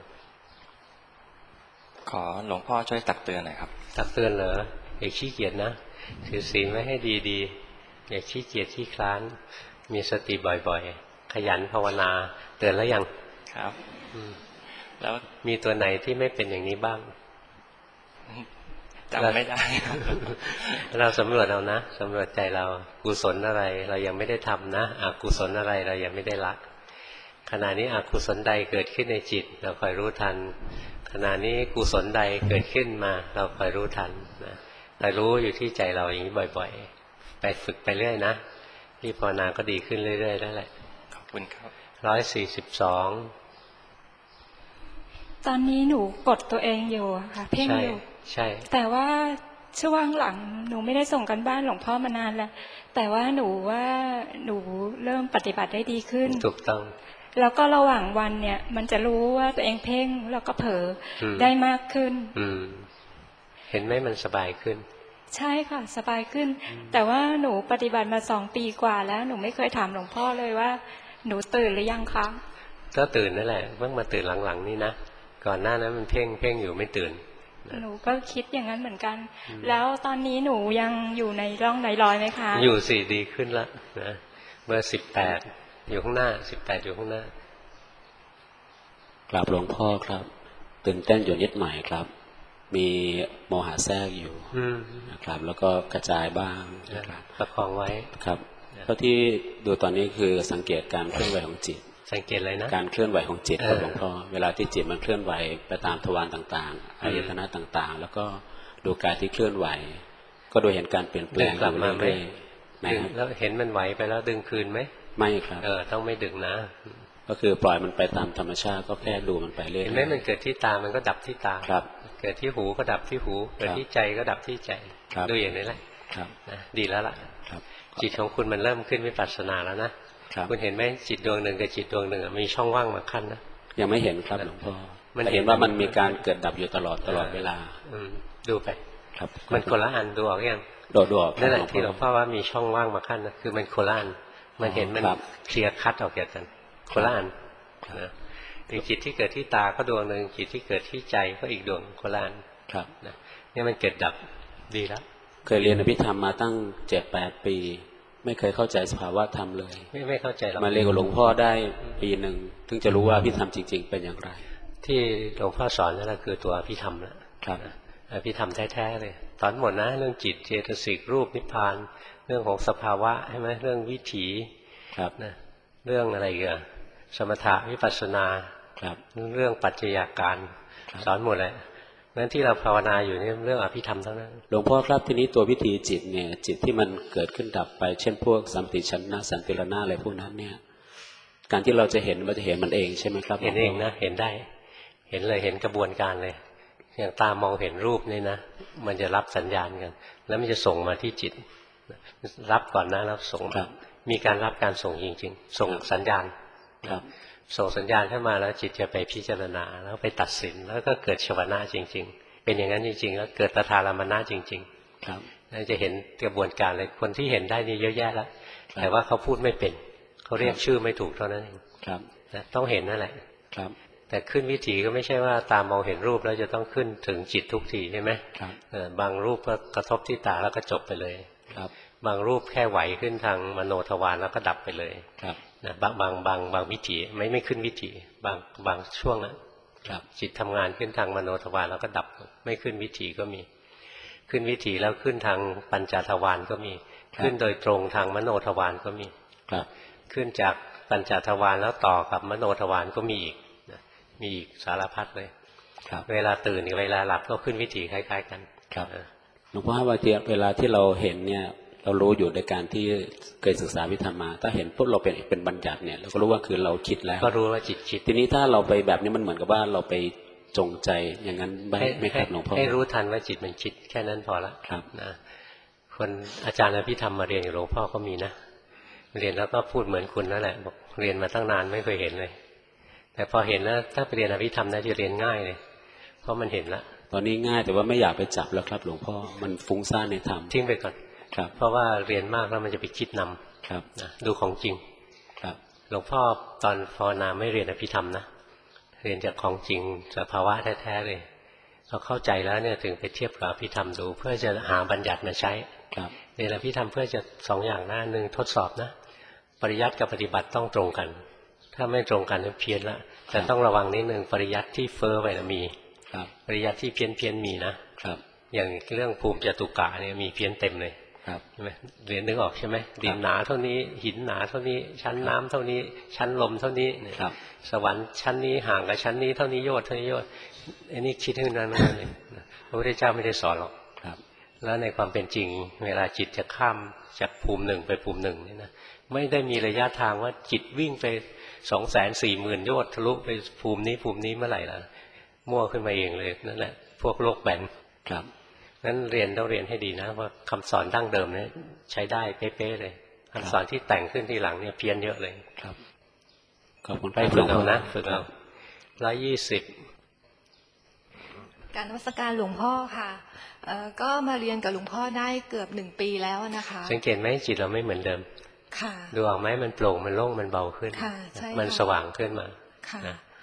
ขอหลวงพ่อช่วยตักเตือนหน่อยครับตักเตือนเหรออย่าขี้เกียจนะถือศีลไว้ให้ดีๆอย่าขี้เกียจขี้คลานมีสติบ่อยๆขยันภาวนาเตือนแล้วยังครับแล้วมีตัวไหนที่ไม่เป็นอย่างนี้บ้างจำไม่ได้เราสำรวจเอานะสำรวจใจเรากุศลอะไรเรายังไม่ได้ทำนะอกุศลอะไรเรายังไม่ได้ละขณะนี้อกุศลใดเกิดขึ้นในจิตเราคอยรู้ทันขณะนี้กุศลใดเกิดขึ้นมาเราคอยรู้ทันนะเรารู้อยู่ที่ใจเราอย่างนี้บ่อยๆไปฝึกไปเรื่อยนะที่ภาวนาก็ดีขึ้นเรื่อยๆนั่นแหละขอบคุณครับร้อยสี่สิบสองตอนนี้หนูกดตัวเองอยู่ค่ะเพ่งอยู่ใช่แต่ว่าช่วงหลังหนูไม่ได้ส่งกันบ้านหลวงพ่อมานานแล้วแต่ว่าหนูว่าหนูเริ่มปฏิบัติได้ดีขึ้นถูกต้องแล้วก็ระหว่างวันเนี่ยมันจะรู้ว่าตัวเองเพ่งแล้วก็เผลอได้มากขึ้นเห็นไหมมันสบายขึ้นใช่ค่ะสบายขึ้นแต่ว่าหนูปฏิบัติมาสองปีกว่าแล้วหนูไม่เคยถามหลวงพ่อเลยว่าหนูตื่นหรือยังคะก็ตื่นนั่นแหละเพิ่งมาตื่นหลังๆนี่นะก่อนหน้านั้นมันเพ่งเพ่งอยู่ไม่ตื่นหนูก็คิดอย่างนั้นเหมือนกันแล้วตอนนี้หนูยังอยู่ในร่องในรอยไหมคะอยู่สิดีขึ้นละนะเบอร์สิบแปดอยู่ข้างหน้าสิบแปดอยู่ข้างหน้ากราบหลวงพ่อครับตื่นเต้นอยู่นิดหน่อยครับมีโมหะแทรกอยู่นะครับแล้วก็กระจายบ้างนะครับประคองไว้ครับเพราะที่ดูตอนนี้คือสังเกตการเคลื่อนไหวของจิตสังเกตอะไรนะการเคลื่อนไหวของจิตครับหลวงพ่อเวลาที่จิตมันเคลื่อนไหวไปตามทวารต่างๆอายตนะต่างๆแล้วก็ดูกายที่เคลื่อนไหวก็ดูเห็นการเปลี่ยนแปลงอยู่เรื่อยๆนะครับแล้วเห็นมันไหวไปแล้วดึงคืนไหมไม่ครับเออต้องไม่ดึงนะก็คือปล่อยมันไปตามธรรมชาติก็แค่ดูมันไปเรื่อยๆเห็นไหมมันเกิดที่ตามันก็ดับที่ตาครับเกิดที่หูก็ดับที่หูเกิดที่ใจก็ดับที่ใจดูอย่างนี้แหละนะดีแล้วล่ะจิตของคุณมันเริ่มขึ้นวิปัสสนาแล้วนะคุณเห็นไหมจิตดวงหนึ่งกับจิตดวงหนึ่งมีช่องว่างมาขั้นนะยังไม่เห็นครับหลวงพ่อมันเห็นว่ามันมีการเกิดดับอยู่ตลอดตลอดเวลาดูไปครับมันคนละอันดูออกยังโดดออกนั่นแหละที่หลวงพ่อว่ามีช่องว่างมาขั้นนะคือมันคนละอันมันเห็นมันเคลียร์คัดออกจากกันคนละอันนะถึงจิตที่เกิดที่ตาก็ดวงหนึ่งจิตที่เกิดที่ใจก็อีกดวงคนละอันครับนะนี่มันเกิดดับดีแล้วเคยเรียนอภิธรรมมาตั้งเจ็ดแปดปีไม่เคยเข้าใจสภาวะธรรมเลยไม่ไม่เข้าใจหรอกมาเรียนกับหลวงพ่อได้ปีหนึ่งถึงจะรู้ว่าอภิธรรมจริงๆเป็นอย่างไรที่หลวงพ่อสอนนั่นแหละคือตัวอภิธรรมนะครับอภิธรรมแท้ๆเลยสอนหมดนะเรื่องจิตเจตสิกรูปนิพพานเรื่องของสภาวะใช่ไหมเรื่องวิถีครับนะเรื่องอะไรกันสมถะวิปัสสนาครับเรื่องปัจจัยการสอนหมดเลยงั้นที่เราภาวนาอยู่นี่เรื่องอภิธรรมทั้งนั้นหลวงพ่อครับทีนี้ตัววิธีจิตเนี่ยจิตที่มันเกิดขึ้นดับไปเช่นพวกสัมติชนะสันติรณะอะไรพวกนั้นเนี่ยการที่เราจะเห็นมันจะเห็นมันเองใช่ไหมครับเห็นเองนะเห็นได้เห็นเลยเห็นกระบวนการเลยอย่างตามองเห็นรูปนี่นะมันจะรับสัญญาณกันแล้วมันจะส่งมาที่จิตรับก่อนนะแล้วส่งมีการรับการส่งจริงๆส่งสัญญาณครับส่งสัญญาณเข้ามาแล้วจิตจะไปพิจารณาแล้วไปตัดสินแล้วก็เกิดชวนะจริงๆเป็นอย่างนั้นจริงๆแล้วเกิดตถารมนะจริงๆครับนั่นจะเห็นกระบวนการเลยคนที่เห็นได้นี่เยอะแยะแล้วแต่ว่าเขาพูดไม่เป็นเขาเรียกชื่อไม่ถูกเท่านั้นเองครับต้องเห็นนั่นแหละครับแต่ขึ้นวิถีก็ไม่ใช่ว่าตามมองเห็นรูปแล้วจะต้องขึ้นถึงจิตทุกทีใช่ไหมครับบางรูปก็กระทบที่ตาแล้วก็จบไปเลยครับบางรูปแค่ไหวขึ้นทางมโนทวารแล้วก็ดับไปเลยครับนะบางบางบางบางวิถีไม่ไม่ขึ้นวิถีบางบางช่วงนะครับจิตทำงานขึ้นทางมโนทวารแล้วก็ดับไม่ขึ้นวิถีก็มีขึ้นวิถีแล้วขึ้นทางปัญจทวารก็มีขึ้นโดยตรงทางมโนทวารก็มีครับขึ้นจากปัญจทวารแล้วต่อกับมโนทวารก็มีอีกนะมีอีกสารพัดเลยครับเวลาตื่นกับเวลาหลับก็ขึ้นวิถีคล้ายๆกันครับหลวงพ่อว่าเวลาที่เราเห็นเนี่ยเรารู้อยู่ในการที่เคยศึกษาวิธรรมมาถ้าเห็นปุ๊บเราเป็นเป็นบัญญัติเนี่ยเราก็รู้ว่าคือเราคิดแล้วก็รู้ว่าจิตคิดทีนี้ถ้าเราไปแบบนี้มันเหมือนกับว่าเราไปจงใจอย่างนั้นไม่ไม่ครับหลวงพ่อให้รู้ทันว่าจิตมันคิดแค่นั้นพอละครับนะคนอาจารย์อภิธรรมมาเรียนกับหลวงพ่อก็มีนะเรียนแล้วก็พูดเหมือนคุณนั่นแหละบอกเรียนมาตั้งนานไม่เคยเห็นเลยแต่พอเห็นแล้วถ้าไปเรียนอภิธรรมน่าจะเรียนง่ายเลยเพราะมันเห็นละตอนนี้ง่ายแต่ว่าไม่อยากไปจับแล้วครับหลวงพ่อมันฟุ้งซ่านในธรรมทิ้งไปก่อนครับเพราะว่าเรียนมากแล้วมันจะไปคิดนำครับนะดูของจริงครับหลวงพ่อตอนภาวนาไม่เรียนอภิธรรมนะเรียนจากของจริงสภาวะแท้ๆเลยพอเข้าใจแล้วเนี่ยถึงไปเทียบกับอภิธรรมดูเพื่อจะหาบัญญัติมาใช้ครับเรียนอภิธรรมเพื่อจะสองอย่างหน้าหนึ่งทดสอบนะปริยัติกับปฏิบัติต้องตรงกันถ้าไม่ตรงกันเพี้ยนละแต่ต้องระวังนิดนึงปริยัติที่เฟ้อไปนะมีปริยัติที่เพี้ยนเพี้ยนมีนะครับอย่างเรื่องภูมิจตุกะเนี่ยมีเพี้ยนเต็มเลยใช่ไหมเรียนนึกออกใช่ไหมดินหนาเท่านี้หินหนาเท่านี้ชั้นน้ำเท่านี้ชั้นลมเท่านี้สวรรค์ชั้นนี้ห่างกับชั้นนี้เท่านี้โยชน์เท่านี้โยชน์อันนี้คิดให้นานๆเลยพระพุทธเจ้าไม่ได้สอนหรอกแล้วในความเป็นจริงเวลาจิตจะข้ามจากภูมิหนึ่งไปภูมิหนึ่งนี่นะไม่ได้มีระยะทางว่าจิตวิ่งไปสองแสนสี่หมื่นโยชน์ทะลุไปภูมินี้ภูมินี้เมื่อไหร่ล่ะมั่วขึ้นมาเองเลยนั่นแหละพวกโลกแบนครับนั้นเรียนต้องเรียนให้ดีนะว่าคำสอนดั้งเดิมเนี่ยใช้ได้เป๊ะๆเลยคำสอนที่แต่งขึ้นทีหลังเนี่ยเพี้ยนเยอะเลยครับขอบคุณไปฝึกเอานะฝึกเอาร้อยยี่สิบการนมัสการหลวงพ่อค่ะก็มาเรียนกับหลวงพ่อได้เกือบหนึ่งปีแล้วนะคะสังเกตไหมจิตเราไม่เหมือนเดิมค่ะดูออกไหมมันโปร่งมันโล่งมันเบาขึ้นมันสว่างขึ้นมาค่ะ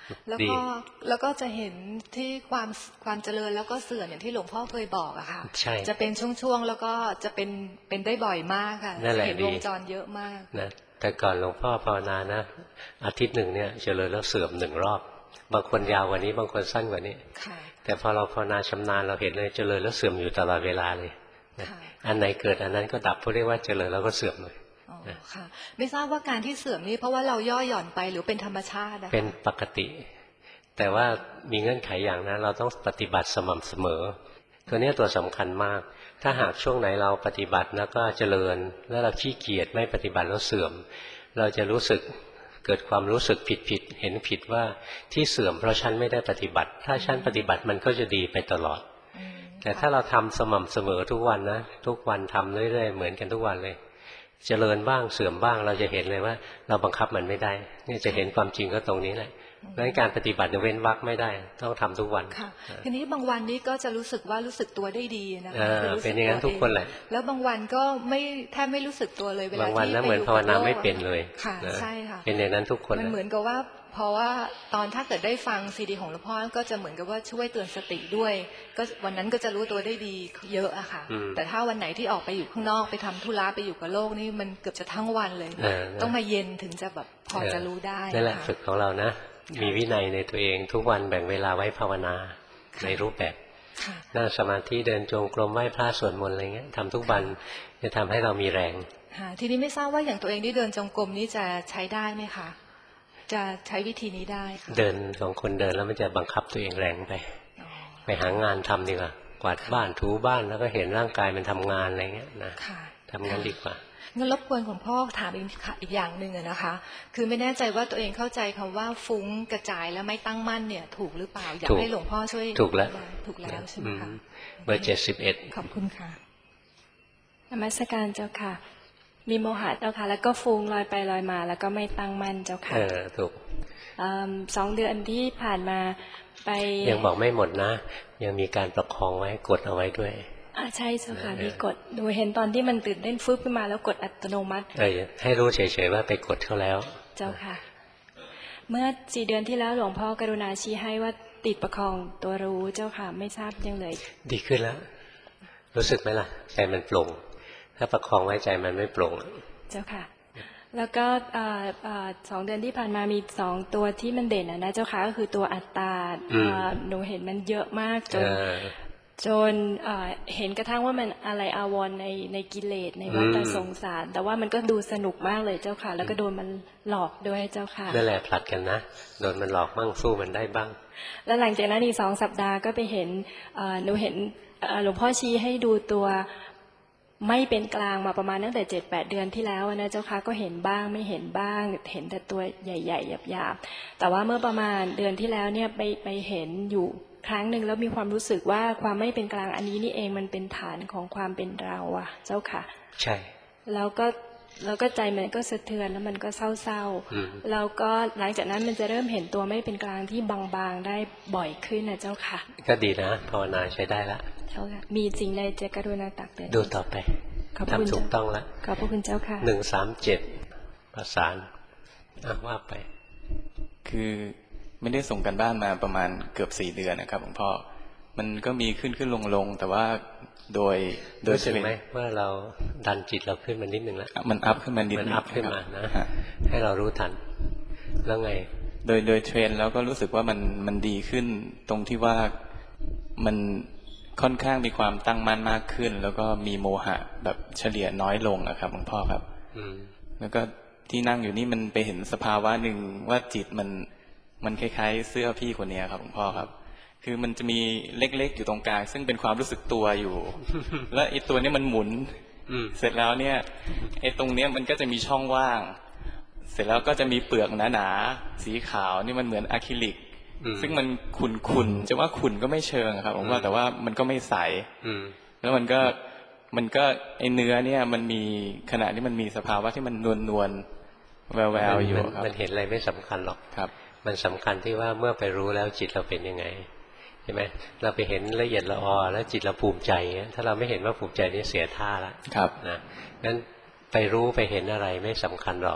แล้วก็แล้วก็จะเห็นที่ความความเจริญแล้วก็เสื่อมอย่างที่หลวงพ่อเคยบอกอะค่ะจะเป็นช่วงๆแล้วก็จะเป็นเป็นได้บ่อยมากค่ะเห็นวงจรเยอะมากนะแต่ก่อนหลวงพ่อภาวนานะอาทิตย์หนึ่งเนี่ยเจริญแล้วเสื่อมหนึ่งรอบบางคนยาวกว่านี้บางคนสั้นกว่านี้แต่พอเราภาวนาชำนาญเราเห็นเลยเจริญแล้วเสื่อมอยู่ตลอดเวลาเลยอันไหนเกิดอันนั้นก็ดับเพราะเรียกว่าเจริญแล้วก็เสื่อมเลยค่ะไม่ทราบว่าการที่เสื่อมนี้เพราะว่าเราย่อหย่อนไปหรือเป็นธรรมชาตินะคะเป็นปกติแต่ว่ามีเงื่อนไขอย่างนะเราต้องปฏิบัติสม่ำเสมอตัวนี้ตัวสำคัญมากถ้าหากช่วงไหนเราปฏิบัติแล้วก็เจริญแล้วเราขี้เกียจไม่ปฏิบัติแล้วเสื่อมเราจะรู้สึกเกิดความรู้สึกผิดผิดเห็นผิดว่าที่เสื่อมเพราะฉันไม่ได้ปฏิบัติถ้าฉันปฏิบัติมันก็จะดีไปตลอดแต่ถ้าเราทำสม่ำเสมอทุกวันนะทุกวันทำเรื่อยๆเหมือนกันทุกวันเลยเจริญบ้างเสื่อมบ้างเราจะเห็นเลยว่าเราบังคับมันไม่ได้นี่จะเห็นความจริงก็ตรงนี้แหละดังนั้นการปฏิบัติเว้นวรรคไม่ได้ต้องทำทุกวันค่ะทีนี้บางวันนี้ก็จะรู้สึกว่ารู้สึกตัวได้ดีนะคะเป็นอย่างนั้นทุกคนแหละแล้วบางวันก็ไม่แทบไม่รู้สึกตัวเลยเวลาที่บางวันนะเหมือนภาวนาไม่เป็นเลยค่ะใช่ค่ะเป็นอย่างนั้นทุกคนมันเหมือนกับว่าเพราะว่าตอนถ้าเกิดได้ฟังซีดีของหลวงพ่อก็จะเหมือนกับว่าช่วยเตือนสติด้วยก็วันนั้นก็จะรู้ตัวได้ดีเยอะอะค่ะแต่ถ้าวันไหนที่ออกไปอยู่ข้างนอกไปทำธุระไปอยู่กับโลกนี่มันเกือบจะทั้งวันเลยต้องมาเย็นถึงจะแบบพอจะรู้ได้นั่นแหละฝึกของเรานะมีวินัยในตัวเองทุกวันแบ่งเวลาไว้ภาวนาในรูปแบบนั่งสมาธิเดินจงกรมไหว้พระสวดมนต์อะไรเงี้ยทำทุกวันจะทำให้เรามีแรงทีนี้ไม่ทราบว่าอย่างตัวเองที่เดินจงกรมนี้จะใช้ได้ไหมคะจะใช้วิธีนี้ได้ค่ะเดินของคนเดินแล้วมันจะบังคับตัวเองแรงไปไปหางานทำดีกว่ากวาดบ้านถูบ้านแล้วก็เห็นร่างกายมันทำงานอะไรเงี้ยนะทำงานดีกว่างั้นรบกวนของพ่อถามอีกอีกอย่างหนึ่งนะคะคือไม่แน่ใจว่าตัวเองเข้าใจคำว่าฟุ้งกระจายแล้วไม่ตั้งมั่นเนี่ยถูกหรือเปล่าอยากให้หลวงพ่อช่วยถูกแล้วถูกแล้วใช่ไหมคะเบอร์เจ็ดสิบเอ็ดขอบคุณค่ะนมัสการเจ้าค่ะมีโมหะเจ้าค่ะแล้วก็ฟุ้งลอยไปลอยมาแล้วก็ไม่ตั้งมั่นเจ้าค่ะเออถูกสองเดือนที่ผ่านมาไปยังบอกไม่หมดนะยังมีการประคองไว้กดเอาไว้ด้วยอ่าใช่เจ้าค่ะมีกดดูเห็นตอนที่มันตื่นเต้นฟึบขึ้นมาแล้วกดอัตโนมัติเออให้รู้เฉยๆว่าไปกดเขาแล้วเจ้าค่ะเมื่อสี่เดือนที่แล้วหลวงพ่อกรุณาชี้ให้ว่าติดประคองตัวรู้เจ้าค่ะไม่ทราบยังเลยดีขึ้นแล้วรู้สึกไหมล่ะใจมันโปร่งถ้าประคองไว้ใจมันไม่โปร่งเจ้าค่ะแล้วก็สองเดือนที่ผ่านมามีสองตัวที่มันเด่นนะเจ้าค่ะก็คือตัวอัตตาหนูเห็นมันเยอะมากจนจนเห็นกระทั่งว่ามันอะไรอาวรณ์ในในกิเลสในวัฏสงสารแต่ว่ามันก็ดูสนุกมากเลยเจ้าค่ะแล้วก็โดนมันหลอกด้วยเจ้าค่ะนั่นแหละผลัดกันนะโดนมันหลอกบ้างสู้มันได้บ้างแล้วหลังจากนั้นอีกสองสัปดาห์ก็ไปเห็นหนูเห็นหลวงพ่อชี้ให้ดูตัวไม่เป็นกลางมาประมาณตั้งแต่เจ็ดแปดเดือนที่แล้วนะเจ้าค่ะก็เห็นบ้างไม่เห็นบ้างเห็นแต่ตัวใหญ่ๆหยาบๆแต่ว่าเมื่อประมาณเดือนที่แล้วเนี่ยไปไปเห็นอยู่ครั้งหนึ่งแล้วมีความรู้สึกว่าความไม่เป็นกลางอันนี้นี่เองมันเป็นฐานของความเป็นเราอะเจ้าค่ะใช่แล้วก็แล้วก็ใจมันก็สะเทือนแล้วมันก็เศร้าๆแล้วก็หลังจากนั้นมันจะเริ่มเห็นตัวไม่เป็นกลางที่บางๆได้บ่อยขึ้นนะเจ้าค่ะก็ดีนะภาวนาใช้ได้ละเจ้าค่ะมีจริงในเจกรุณาตักเตือนดูต่อไปทำถูกต้องแล้วขอบพระคุณเจ้าค่ะหนึ่งสามเจ็ดประสานอ่ะว่าไปคือไม่ได้ส่งกันบ้านมาประมาณเกือบสี่เดือนนะครับหลวงพ่อมันก็มีขึ้นขึ้นลงลงแต่ว่าโดยโดยใช่ไหมว่าเราดันจิตเราขึ้นมานิดนึงแล้วมันอัพขึ้นมานิดมันอัพขึ้นมานะให้เรารู้ทันแล้วไงโดยโดยเทรนแล้วก็รู้สึกว่ามันมันดีขึ้นตรงที่ว่ามันค่อนข้างมีความตั้งมั่นมากขึ้นแล้วก็มีโมหะแบบเฉลี่ยน้อยลงนะครับหลวงพ่อครับแล้วก็ที่นั่งอยู่นี่มันไปเห็นสภาวะหนึ่งว่าจิตมันมันคล้ายๆเสื้อพี่คนนี้ครับหลวงพ่อครับคือมันจะมีเล็กๆอยู่ตรงกลางซึ่งเป็นความรู้สึกตัวอยู่ และไอ้ตัวนี้มันหมุนเสร็จแล้วเนี่ยไอ้ตรงเนี้ยมันก็จะมีช่องว่างเสร็จแล้วก็จะมีเปลือกหนาๆสีขาวนี่มันเหมือนอะคริลิกซึ่งมันขุ่นๆจะว่าขุ่นก็ไม่เชิงครับผมว่าแต่ว่ามันก็ไม่ใสแล้วมันก็มันก็ไอ้เนื้อเนี่ยมันมีขณะที่มันมีสภาวะที่มันนวลๆแววๆอยู่ครับมันเห็นอะไรไม่สำคัญหรอกครับมันสำคัญที่ว่าเมื่อไปรู้แล้วจิตเราเป็นยังไงใช่ไหมเราไปเห็นละเอียดละออแล้วจิตเราภูมิใจถ้าเราไม่เห็นว่าภูมิใจนี่เสียท่าละครับนะงั้นไปรู้ไปเห็นอะไรไม่สำคัญหรอก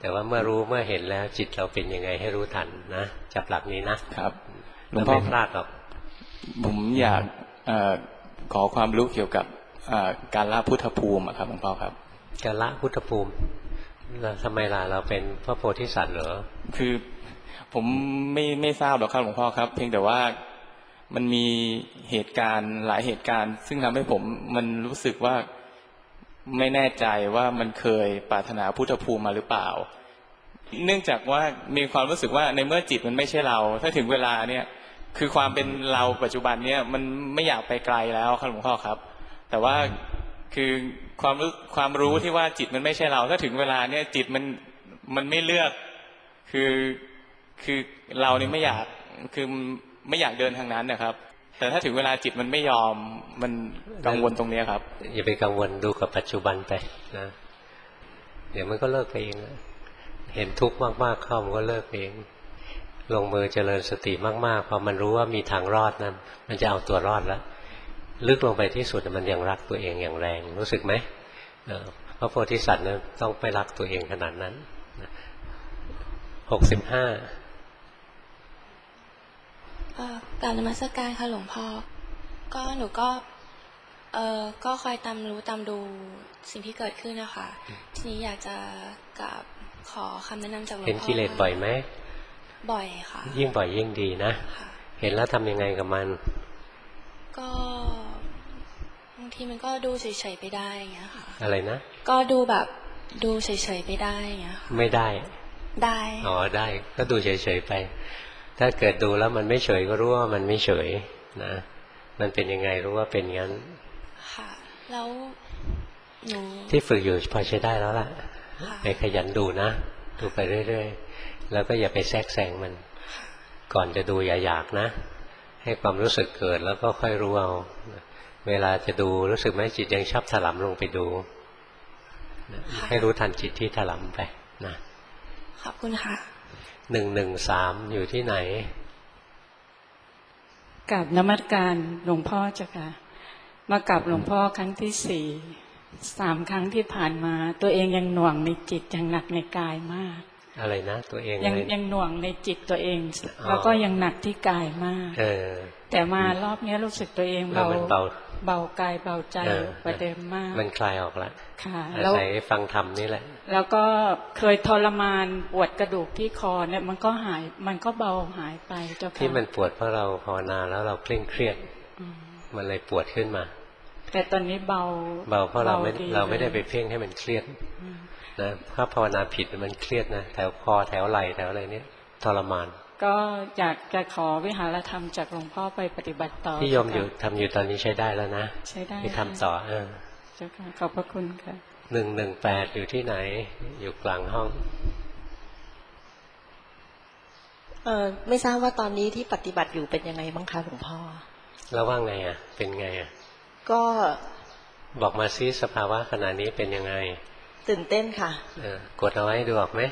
แต่ว่าเมื่อรู้เมื่อเห็นแล้วจิตเราเป็นยังไงให้รู้ทันนะจับหลักนี้นะครับหลวงพ่อไม่พลาดหรอกผมอยากขอความรู้เกี่ยวกับการละพุทธภูมิครับหลวงพ่อครับการละพุทธภูมิแล้วทำไมล่ะเราเป็นพระโพธิสัตว์เหรอคือผมไม่ไม่ทราบหรอกครับหลวงพ่อครับเพียงแต่ว่ามันมีเหตุการณ์หลายเหตุการณ์ซึ่งทำให้ผมมันรู้สึกว่าไม่แน่ใจว่ามันเคยปรารถนาพุทธภูมิมาหรือเปล่าเนื่องจากว่ามีความรู้สึกว่าในเมื่อจิตมันไม่ใช่เราถ้าถึงเวลาเนี่ยคือความเป็นเราปัจจุบันเนี่ยมันไม่อยากไปไกลแล้วครับหลวงพ่อครับแต่ว่าคือความรู้ความรู้ที่ว่าจิตมันไม่ใช่เราถ้าถึงเวลาเนี่ยจิตมันมันไม่เลือกคือคือเราเนี่ยไม่อยากคือไม่อยากเดินทางนั้นนะครับแต่ถ้าถึงเวลาจิตมันไม่ยอมมันกังวลตรงนี้ครับอย่าไปกังวลดูกับปัจจุบันไปนะเดี๋ยวมันก็เลิกไปเองนะเห็นทุกข์มากๆเข้ามันก็เลิกเองลงมือเจริญสติมากๆพอมันรู้ว่ามีทางรอดนั้นมันจะเอาตัวรอดแล้วลึกลงไปที่สุดมันยังรักตัวเองอย่างแรงรู้สึกไหมพระโพธิสัตว์นั้นต้องไปรักตัวเองขนาดนั้นหกสิบห้ากราบนมัสการค่ะหลวงพ่อก็หนูก็เออก็คอยตามรู้ตามดูสิ่งที่เกิดขึ้นนะคะทีนี้อยากจะกราบขอคำแนะนำจากหลวงพ่อเห็นกิเลสบ่อยไหมบ่อยค่ะยิ่งบ่อยยิ่งดีนะเห็นแล้วทำยังไงกับมันก็บางทีมันก็ดูเฉยๆไปได้อย่างเงี้ยค่ะอะไรนะก็ดูแบบดูเฉยๆไปได้อย่างเงี้ยไม่ได้ได้อ๋อได้ก็ดูเฉยๆไปถ้าเกิดดูแล้วมันไม่เฉยก็รู้ว่ามันไม่เฉยนะมันเป็นยังไงรู้ว่าเป็นงั้นค่ะแล้วหนูที่ฝึกอยู่พอใช้ได้แล้วล่ะไปขยันดูนะดูไปเรื่อยๆแล้วก็อย่าไปแทรกแซงมันก่อนจะดูอย่าอยากนะให้ความรู้สึกเกิดแล้วก็ค่อยรู้เอาเวลาจะดูรู้สึกไหมจิตยังชอบถลำลงไปดูให้รู้ทันจิตที่ถลำไปนะขอบคุณค่ะหนึ่งหนึ่งสามอยู่ที่ไหนกับนมัสการหลวงพ่อเจ้าค่ะมากับหลวงพ่อครั้งที่สี่สามครั้งที่ผ่านมาตัวเองยังหน่วงในจิตยังหนักในกายมากอะไรนะตัวเองยังยังหน่วงในจิตตัวเองแล้วก็ยังหนักที่กายมากเออแต่มารอบนี้รู้สึกตัวเองเบาเบากายเบาใจกว่าเดิมมากมันคลายออกแล้วค่ะอาศัยฟังธรรมนี่แหละแล้วก็เคยทรมานปวดกระดูกที่คอเนี่ยมันก็หายมันก็เบาหายไปเจ้าค่ะที่มันปวดเพราะเราภาวนาแล้วเราเคร่งเครียดมันเลยปวดขึ้นมาแต่ตอนนี้เบาเบาเพราะเราไม่เราไม่ได้ไปเพ่งให้มันเครียดนะถ้าภาวนาผิดมันเครียดนะแถวคอแถวไหล่แถวอะไรเนี่ยทรมานก็อยากจะขอวิหารธรรมจากหลวงพ่อไปปฏิบัติต่อที่โยมอยู่ทำอยู่ตอนนี้ใช้ได้แล้วนะใช้ได้ไปทำต่อเออเจ้าค่ะขอบพระคุณค่ะหนึ่งหนึ่งแปดอยู่ที่ไหนอยู่กลางห้องเออไม่ทราบว่าตอนนี้ที่ปฏิบัติอยู่เป็นยังไงบ้างคะหลวงพ่อแล้วว่าไงอ่ะเป็นไงอ่ะก็บอกมาซิสภาวะขณะนี้เป็นยังไงตื่นเต้นค่ะเออกดเอาไว้ดูออกไหม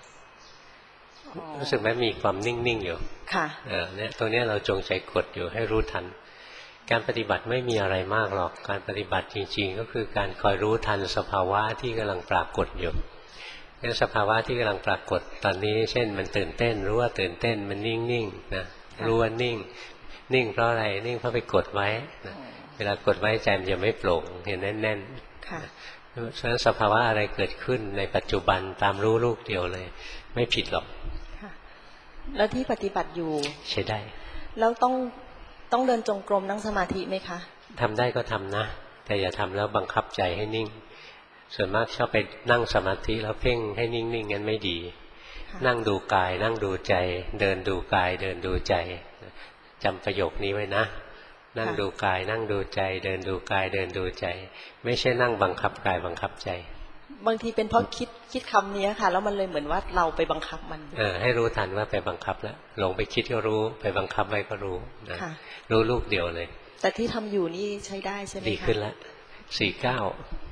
รู้สึกไหมมีความนิ่งๆอยู่ค่ะเออเนี่ยตรงนี้เราจงใจกดอยู่ให้รู้ทันการปฏิบัติไม่มีอะไรมากหรอกการปฏิบัติจริงๆก็คือการคอยรู้ทันสภาวะที่กำลังปรากฏอยู่งั้นสภาวะที่กำลังปรากฏตอนนี้เช่นมันตื่นเต้นรู้ว่าตื่นเต้นมันนิ่งๆนะรู้ว่านิ่งนิ่งเพราะอะไรนิ่งเพราะไปกดไว้นะเวลากดไว้ใจมันจะไม่โปร่งเห็นแน่นๆค่ะฉะนั้นสภาวะอะไรเกิดขึ้นในปัจจุบันตามรู้ลูกเดียวเลยไม่ผิดหรอกแล้วที่ปฏิบัติอยู่ใช้ได้แล้วต้องต้องเดินจงกรมนั่งสมาธิไหมคะทำได้ก็ทำนะแต่อย่าทำแล้วบังคับใจให้นิ่งส่วนมากชอบไปนั่งสมาธิแล้วเพ่งให้นิ่งๆงั้นไม่ดีนั่งดูกายนั่งดูใจเดินดูกายเดินดูใจจำประโยคนี้ไว้นะนั่งดูกายนั่งดูใจเดินดูกายเดินดูใจไม่ใช่นั่งบังคับกายบังคับใจบางทีเป็นเพราะคิดคิดคำนี้ค่ะแล้วมันเลยเหมือนว่าเราไปบังคับมันเออให้รู้ทันว่าไปบังคับแล้วหลงไปคิดก็รู้ไปบังคับไว้ก็รู้นะรู้ลูกเดียวเลยแต่ที่ทำอยู่นี่ใช้ได้ใช่ไหมคะดีขึ้นแล้วสี่เก้าน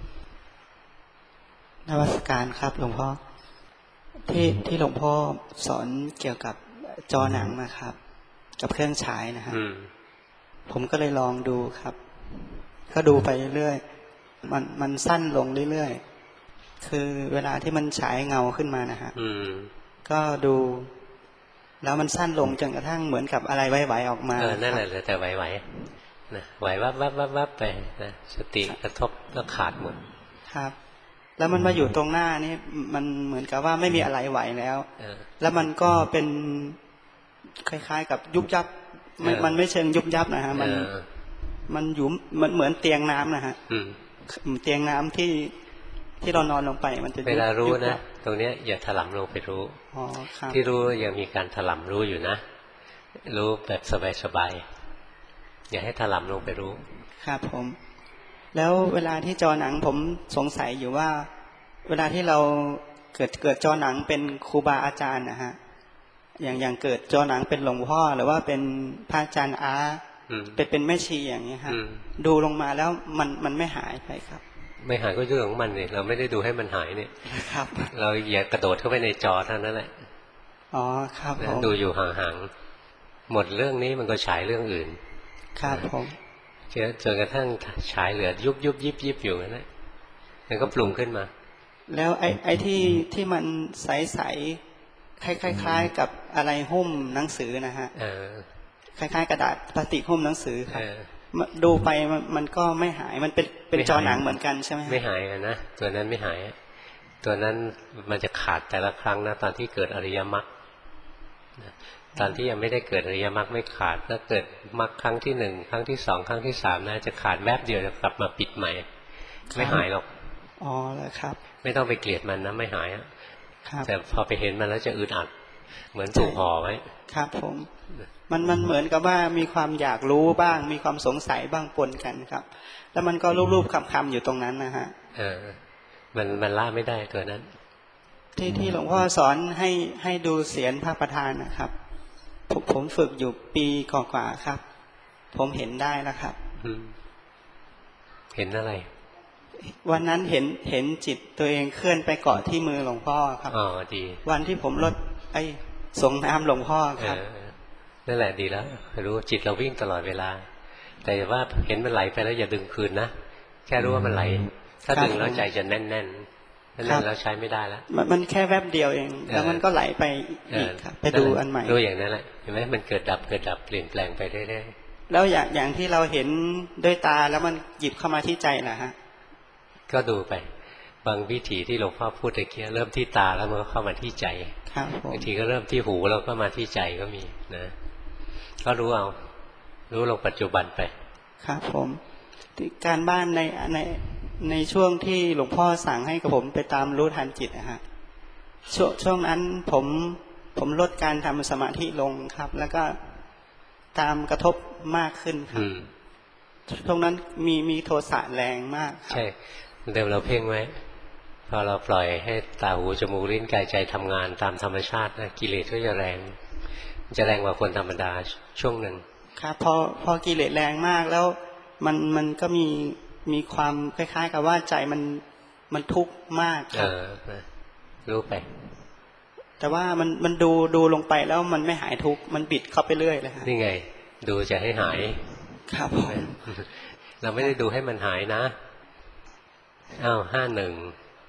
วัตการครับหลวงพ่อที่ที่หลวงพ่อสอนเกี่ยวกับจอหนังนะครับกับเครื่องฉายนะครับผมก็เลยลองดูครับก็ดูไปเรื่อยๆมันมันสั้นลงเรื่อยๆคือเวลาที่มันฉายเงาขึ้นมานะฮะก็ดูแล้วมันสั้นลงจนกระทั่งเหมือนกับอะไรไหวๆออกมาเออนั่นแหละแต่ไหวๆนะไหววับวับวับวับไปนะสติกระทบแล้วขาดหมดครับแล้วมันมาอยู่ตรงหน้านี่มันเหมือนกับว่าไม่มีอะไรไหวแล้วแล้วมันก็เป็นคล้ายๆกับยุบยับมันไม่เชิงยุบยับนะฮะมันมันอยู่มันเหมือนเตียงน้ำนะฮะเตียงน้ำที่ที่เรานอนลงไปมันจะเวลารู้นะตรงเนี้ยอย่าถลำลงไปรู้ที่รู้ยังมีการถลำรู้อยู่นะรู้แบบสบายๆอย่าให้ถลำลงไปรู้ครับผมแล้วเวลาที่จอหนังผมสงสัยอยู่ว่าเวลาที่เราเกิดเกิดจอหนังเป็นครูบาอาจารย์นะฮะอย่างอย่างเกิดจอหนังเป็นหลวงพ่อหรือว่าเป็นพระอาจารย์อาเป็นเป็นแม่ชีอย่างนี้ครับดูลงมาแล้วมันมันไม่หายไปครับไม่หายก็เรื่องของมันเนี่ยเราไม่ได้ดูให้มันหายเนี่ยครับเราอย่ากระโดดเข้าไปในจอเท่านั้นแหละอ๋อครับผมดูอยู่ห่างๆหมดเรื่องนี้มันก็ฉายเรื่องอื่นครับผมจนกระทั่งฉายเหลือยุบยุบยิบยิบอยู่นั่นแหละมันก็ปรุงขึ้นมาแล้วไอ้ไอ้ที่ที่มันใสๆคล้ายๆกับอะไรหุ้มหนังสือนะฮะคล้ายๆกระดาษพลาสติกหุ้มหนังสือครับดูไปมันก็ไม่หายมันเป็นเป็นจอหนังเหมือนกันใช่ไหมไม่หายนะตัวนั้นไม่หายตัวนั้นมันจะขาดแต่ละครั้งนะตอนที่เกิดอริยมรรคตอนที่ยังไม่ได้เกิดอริยมรรคไม่ขาดถ้าเกิดมรรคครั้งที่หนึ่งครั้งที่สองครั้งที่สามนะจะขาดแวบเดียวจะกลับมาปิดใหม่ไม่หายหรอกอ๋อแล้วครับไม่ต้องไปเกลียดมันนะไม่หายแต่พอไปเห็นมันแล้วจะอึดอัดเหมือนถูกห่อไว้ครับผมมันมันเหมือนกับว่ามีความอยากรู้บ้างมีความสงสัยบ้างปนกันครับแล้วมันก็รูปๆคำๆอยู่ตรงนั้นนะฮะเออมันมันละไม่ได้ตัวนั้นที่ที่หลวงพ่อสอนให้ให้ดูเสียรพระประธานนะครับผมผมฝึกอยู่ปีกว่าๆครับผมเห็นได้แล้วครับเห็นอะไรวันนั้นเห็นเห็นจิตตัวเองเคลื่อนไปเกาะที่มือหลวงพ่อครับอ๋อดีวันที่ผมลดไอ้ส่งน้ำหลวงพ่อครับนั่นแหละดีแล้วรู้จิตเราวิ่งตลอดเวลาแต่ว่าเห็นมันไหลไปแล้วอย่าดึงคืนนะแค่รู้ว่ามันไหลถ้าดึงแล้วใจจะแน่นแน่นแน่นแล้วใช้ไม่ได้แล้วมันแค่แวบเดียวเองแล้วมันก็ไหลไปอีกครับไปดูอันใหม่รู้อย่างนั้นแหละเห็นไหมมันเกิดดับเกิดดับเปลี่ยนแปลงไปเรื่อยๆแล้วอย่างอย่างที่เราเห็นด้วยตาแล้วมันหยิบเข้ามาที่ใจนะฮะก็ดูไปบางวิถีที่หลวงพ่อพูดตะเกียเริ่มที่ตาแล้วมันก็เข้ามาที่ใจบางทีก็เริ่มที่หูแล้วก็มาที่ใจก็มีนะก็รู้เอารู้ลงปัจจุบันไปครับผมการบ้านในในในช่วงที่หลวงพ่อสั่งให้กับผมไปตามรู้ทันจิตนะฮะช่วงช่วงนั้นผมผมลดการทำสมาธิลงครับแล้วก็ตามกระทบมากขึ้นครับตรงนั้นมีมีโทสะแรงมากใช่เดิมเราเพ่งไว้พอเราปล่อยให้ตาหูจมูกลิ้นกายใจทำงานตามธรรมชาตินะกิเลสก็จะแรงจะแรงกว่าคนธรรมดาช่วงหนึ่งครับพอพอกิเลสแรงมากแล้วมันมันก็มีมีความคล้ายๆกับว่าใจมันมันทุกข์มากครับรู้ไปแต่ว่ามันมันดูดูลงไปแล้วมันไม่หายทุกข์มันบิดเข้าไปเรื่อยเลยครับนี่ไงดูจะให้หายครับเราไม่ได้ดูให้มันหายนะอ้าวห้าหนึ่ง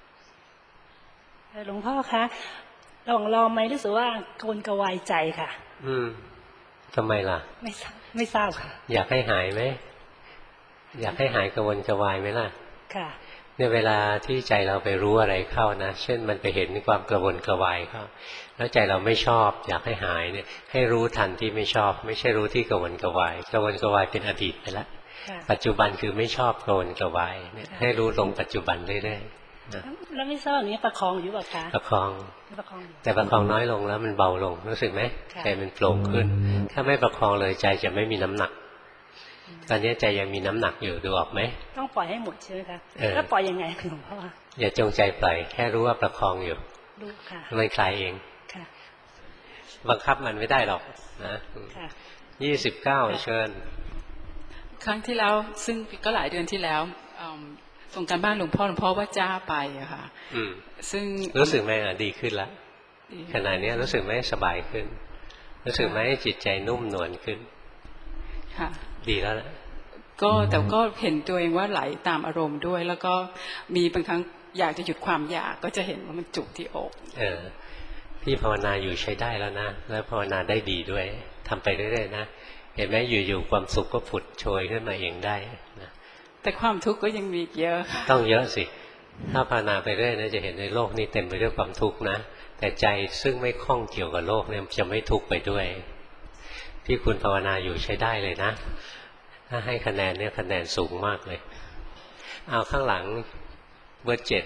หลวงพ่อคะลองลองไหมรู้สึกว่ากังวลกระวายใจค่ะอืมทำไมล่ะไม่ทราบไม่ทราบค่ะอยากให้หายไหมอยากให้หายกังวลกระวายไหมล่ะค่ะเนี่ยเวลาที่ใจเราไปรู้อะไรเข้านะเช่นมันไปเห็นความกระวนกระวายเข้าแล้วใจเราไม่ชอบอยากให้หายเนี่ยให้รู้ทันที่ไม่ชอบไม่ใช่รู้ที่กระวนกระวายกระวนกระวายเป็นอดีตไปแล้วปัจจุบันคือไม่ชอบกระวนกระวายเนี่ยให้รู้ลงปัจจุบันเรื่อยๆนะแล้วไม่ทราบนี้ประคองอยู่ป่ะคะประคองแต่ประคองน้อยลงแล้วมันเบาลงรู้สึกไหมใจมันโปร่งขึ้นถ้าไม่ประคองเลยใจจะไม่มีน้ำหนักตอนนี้ใจยังมีน้ำหนักอยู่ดูออกไหมต้องปล่อยให้หมดใช่ไหมคะแล้วปล่อยยังไงคุณหลวงพ่ออย่าจงใจปล่อยแค่รู้ว่าประคองอยู่รู้ค่ะมันคลายเองค่ะบังคับมันไม่ได้หรอกนะยี่สิบเก้าเชิญครั้งที่แล้วซึ่งก็หลายเดือนที่แล้วส่งการบ้านหลวงพ่อหลวงพ่อว่าจ้าไปอะค่ะซึ่งรู้สึกไหมอ่ะดีขึ้นแล้วขณะนี้รู้สึกไหมสบายขึ้นรู้สึกไหมจิตใจนุ่มนวลขึ้นค่ะดีแล้วนะก็แต่ก็เห็นตัวเองว่าไหลตามอารมณ์ด้วยแล้วก็มีบางครั้งอยากจะหยุดความอยากก็จะเห็นว่ามันจุกที่อกเออพี่ภาวนาอยู่ใช้ได้แล้วนะแล้วภาวนาได้ดีด้วยทำไปเรื่อยๆนะเห็นไหมอยู่ๆความสุขก็ผุดโชยขึ้นมาเองได้นะแต่ความทุกข์ก็ยังมีเยอะต้องเยอะสิถ้าภาวนาไปเรื่อยนะจะเห็นในโลกนี้เต็มไปด้วยความทุกข์นะแต่ใจซึ่งไม่คล้องเกี่ยวกับโลกเนี่ยจะไม่ทุกข์ไปด้วยที่คุณภาวนาอยู่ใช้ได้เลยนะถ้าให้คะแนนเนี่ยคะแนนสูงมากเลยเอาข้างหลังเบอร์เจ็ด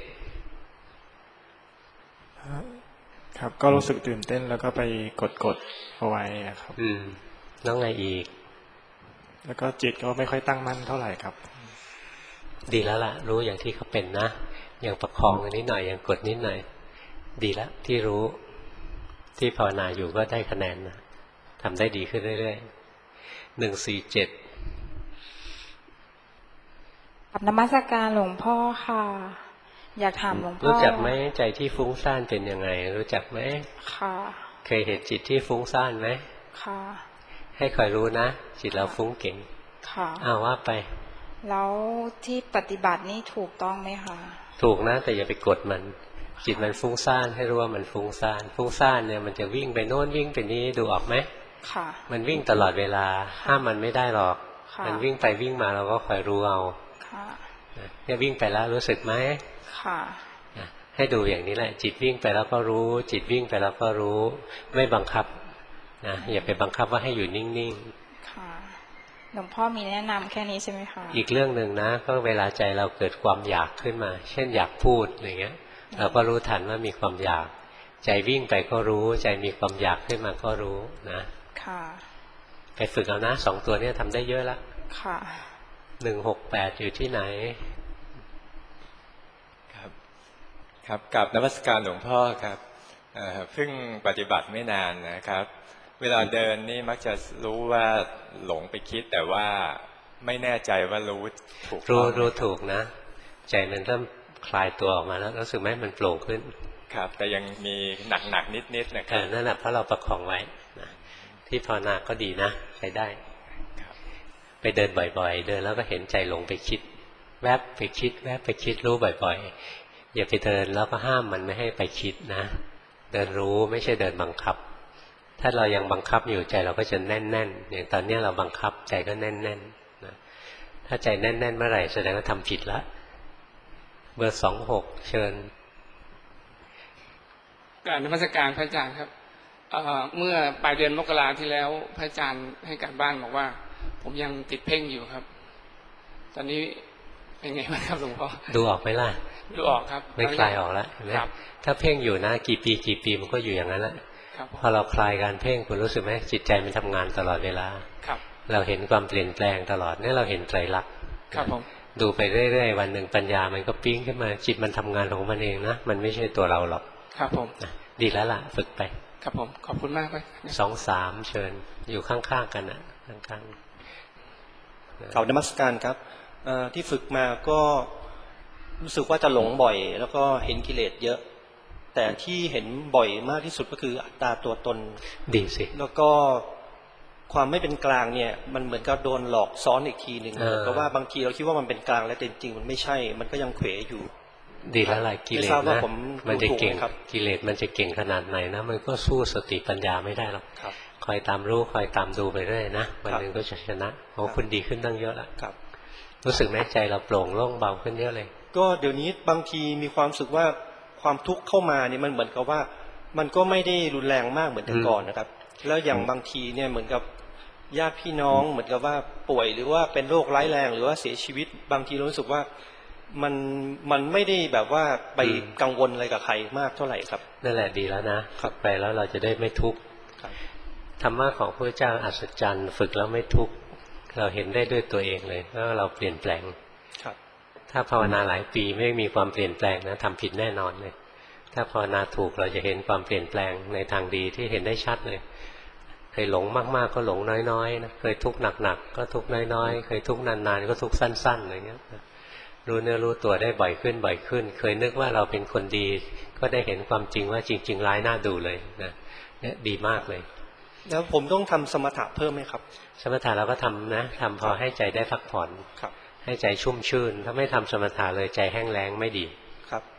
ครับก็รู้สึกตื่นเต้นแล้วก็ไปกดกดเอาไว้ครับอืมแล้วไงอีกแล้วก็จิตก็ไม่ค่อยตั้งมั่นเท่าไหร่ครับดีแล้วล่ะรู้อย่างที่เขาเป็นนะอย่างประคองนิดหน่อยอย่างกดนิดหน่อยดีแล้วที่รู้ที่ภาวนาอยู่ก็ได้คะแนนนะทำได้ดีขึ้นเรื่อยๆหนึ่งสี่เจ็ดกับนมัสการหลวงพ่อค่ะอยากถามหลวงพ่อรู้จักไหมใจที่ฟุ้งซ่านเป็นยังไงรู้จักไหมค่ะเคยเห็นจิตที่ฟุ้งซ่านไหมค่ะให้คอยรู้นะจิตเราฟุ้งเก่งค่ะอ้าวว่าไปแล้วที่ปฏิบัตินี่ถูกต้องไหมคะถูกนะแต่อย่าไปกดมันจิตมันฟุ้งซ่านให้รู้ว่ามันฟุ้งซ่านฟุ้งซ่านเนี่ยมันจะวิ่งไปโน่นวิ่งไปนี้ดูออกไหมค่ะมันวิ่งตลอดเวลาห้ามมันไม่ได้หรอกมันวิ่งไปวิ่งมาเราก็คอยรู้เอาเนี่ยวิ่งไปแล้วรู้สึกไหมค่ะให้ดูอย่างนี้แหละจิตวิ่งไปแล้วก็รู้จิตวิ่งไปแล้วก็รู้ไม่บังคับนะอย่าไปบังคับว่าให้อยู่นิ่งๆค่ะหลวงพ่อมีแนะนำแค่นี้ใช่ไหมคะอีกเรื่องหนึ่งนะก็เวลาใจเราเกิดความอยากขึ้นมาเช่นอยากพูดอย่างเงี้ยเราก็รู้ทันว่ามีความอยากใจวิ่งไปก็รู้ใจมีความอยากขึ้นมาก็รู้นะค่ะไปฝึกเอานะสองตัวนี้ทำได้เยอะละค่ะหนึ่งหกแปดอยู่ที่ไหนครับครับกับนมัสการหลวงพ่อครับเพิ่งปฏิบัติไม่นานนะครับเวลาเดินนี่มักจะรู้ว่าหลงไปคิดแต่ว่าไม่แน่ใจว่ารู้ถูกรู้รู้ถูกนะใจมันเริ่มคลายตัวออกมาแล้วรู้สึกไหมมันโปร่งขึ้นครับแต่ยังมีหนักหนักนิดนิดนะครับนั่นแหละเพราะเราประคองไว้นะที่ภาวนาก็ดีนะใช้ได้ไปเดินบ่อยๆเดินแล้วก็เห็นใจหลงไปคิดแวบไปคิดแวบไปคิดรู้บ่อยๆอย่าไปเดินแล้วก็ห้ามมันไม่ให้ไปคิดนะเดินรู้ไม่ใช่เดินบังคับถ้าเรายังบังคับอยู่ใจเราก็จะแน่นๆอย่างตอนนี้เราบังคับใจก็แน่นๆนะถ้าใจแน่นๆเมื่อไหร่แสดงว่าทำผิดแล้วเบอร์สองหกเชิญการนมัสการพระอาจารย์ครับเมื่อปลายเดือนมกราที่แล้วพระอาจารย์ให้การบ้านบอกว่าผมยังติดเพ่งอยู่ครับตอนนี้เป็นไงบ้างครับหลวงพ่อดูออกไหมล่ะดูออกครับไม่คลายออกแล้วเห็นไหมถ้าเพ่งอยู่นะกี่ปีกี่ปีมันก็อยู่อย่างนั้นแหละพอเราคลายการเพ่งคุณรู้สึกไหมจิตใจมันทำงานตลอดเวลาเราเห็นความเปลี่ยนแปลงตลอดนี่เราเห็นไตรลักษณ์ดูไปเรื่อยๆวันหนึ่งปัญญามันก็ปิ้งขึ้นมาจิตมันทำงานของมันเองนะมันไม่ใช่ตัวเราหรอกครับผมดีแล้วล่ะฝึกไปครับผมขอบคุณมากเลยสองสามเชิญอยู่ข้างๆกันนะข้างๆเขานมัสการครับที่ฝึกมาก็รู้สึกว่าจะหลงบ่อยแล้วก็เห็นกิเลสเยอะแต่ที่เห็นบ่อยมากที่สุดก็คืออัตตาตัวตนดีสิแล้วก็ความไม่เป็นกลางเนี่ยมันเหมือนกับโดนหลอกซ้อนอีกทีหนึ่งเพราะว่าบางทีเราคิดว่ามันเป็นกลางแล้วแต่จริงๆมันไม่ใช่มันก็ยังเขวอยู่ดีแล้วล่ะกิเลสนะมันจะเก่งกิเลสมันจะเก่งขนาดไหนนะมันก็สู้สติปัญญาไม่ได้หรอกคอยตามรู้คอยตามดูไปเรื่อยนะวันหนึ่งก็จะชนะโอ้คุณดีขึ้นตั้งเยอะละรู้สึกไหมใจเราโปร่งโล่งเบาขึ้นเยอะเลยก็เดี๋ยวนี้บางทีมีความรู้สึกว่าความทุกข์เข้ามาเนี่ยมันเหมือนกับว่ามันก็ไม่ได้รุนแรงมากเหมือนแต่ก่อนนะครับแล้วอย่างบางทีเนี่ยเหมือนกับญาติพี่น้องเหมือนกับว่าป่วยหรือว่าเป็นโรคร้ายแรงหรือว่าเสียชีวิตบางทีรู้สึกว่ามันมันไม่ได้แบบว่าไปกังวลอะไรกับใครมากเท่าไหร่ครับนั่นแหละดีแล้วนะฝึกไปแล้วเราจะได้ไม่ทุกข์ธรรมะของพระเจ้าอัศจรรย์ฝึกแล้วไม่ทุกข์เราเห็นได้ด้วยตัวเองเลยว่าเราเปลี่ยนแปลงถ้าภาวนาหลายปีไม่มีความเปลี่ยนแปลงนะทำผิดแน่นอนเลยถ้าภาวนาถูกเราจะเห็นความเปลี่ยนแปลงในทางดีที่เห็นได้ชัดเลยเคยหลงมากๆก็หลงน้อยๆนะเคยทุกข์หนักๆก็ทุกข์น้อยๆเคยทุกข์นานๆก็ทุกข์สั้นๆอะไรเงี้ยรู้เนื้อรู้ตัวได้บ่อยขึ้นบ่อยขึ้นเคยนึกว่าเราเป็นคนดีก็ได้เห็นความจริงว่าจริงๆร้ายน่าดูเลยนะเนี่ยดีมากเลยแล้วผมต้องทำสมถะเพิ่มไหมครับสมถะเราก็ทำนะทำพอให้ใจได้พักผ่อนให้ใจชุ่มชื่นถ้าไม่ทำสมถะเลยใจแห้งแล้งไม่ดีครับ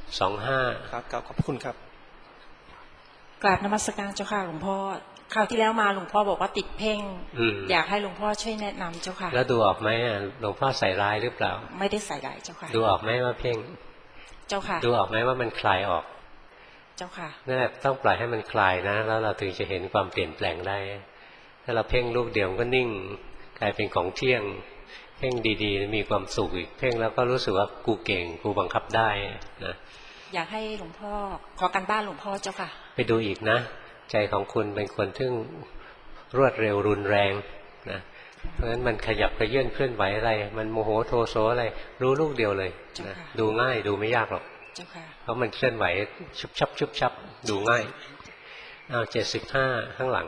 สองห้าครับขอบคุณครับกราบนมัสการเจ้าค่ะหลวงพ่อคราวที่แล้วมาหลวงพ่อบอกว่าติดเพ่งอยากให้หลวงพ่อช่วยแนะนำเจ้าค่ะแล้วดูออกไหมอ่ะหลวงพ่อใส่ร้ายหรือเปล่าไม่ได้ใส่ร้ายเจ้าค่ะดูออกไหมว่าเพ่งเจ้าค่ะดูออกไหมว่ามันคลายออกเจ้าค่ะนั่นแหละต้องปล่อยให้มันคลายนะแล้วเราถึงจะเห็นความเปลี่ยนแปลงได้ถ้าเราเพ่งลูกเดียวก็นิ่งกลายเป็นของเที่ยงเพ่งดีๆมีความสุขอีกเพ่งแล้วก็รู้สึกว่ากูเก่งกูบังคับได้นะอยากให้หลวงพ่อขอการบ้านหลวงพ่อเจ้าค่ะไปดูอีกนะใจของคุณเป็นคนที่รวดเร็วรุนแรงนะเพราะฉะนั้นมันขยับกระเยื่อนเคลื่อนไหวอะไรมันโมโหโทโสอะไรรู้ลูกเดียวเลยนะดูง่ายดูไม่ยากหรอกเพราะมันเคลื่อนไหวชุบชับชุบชับดูง่ายเอาเจ็ดสิบห้าข้างหลัง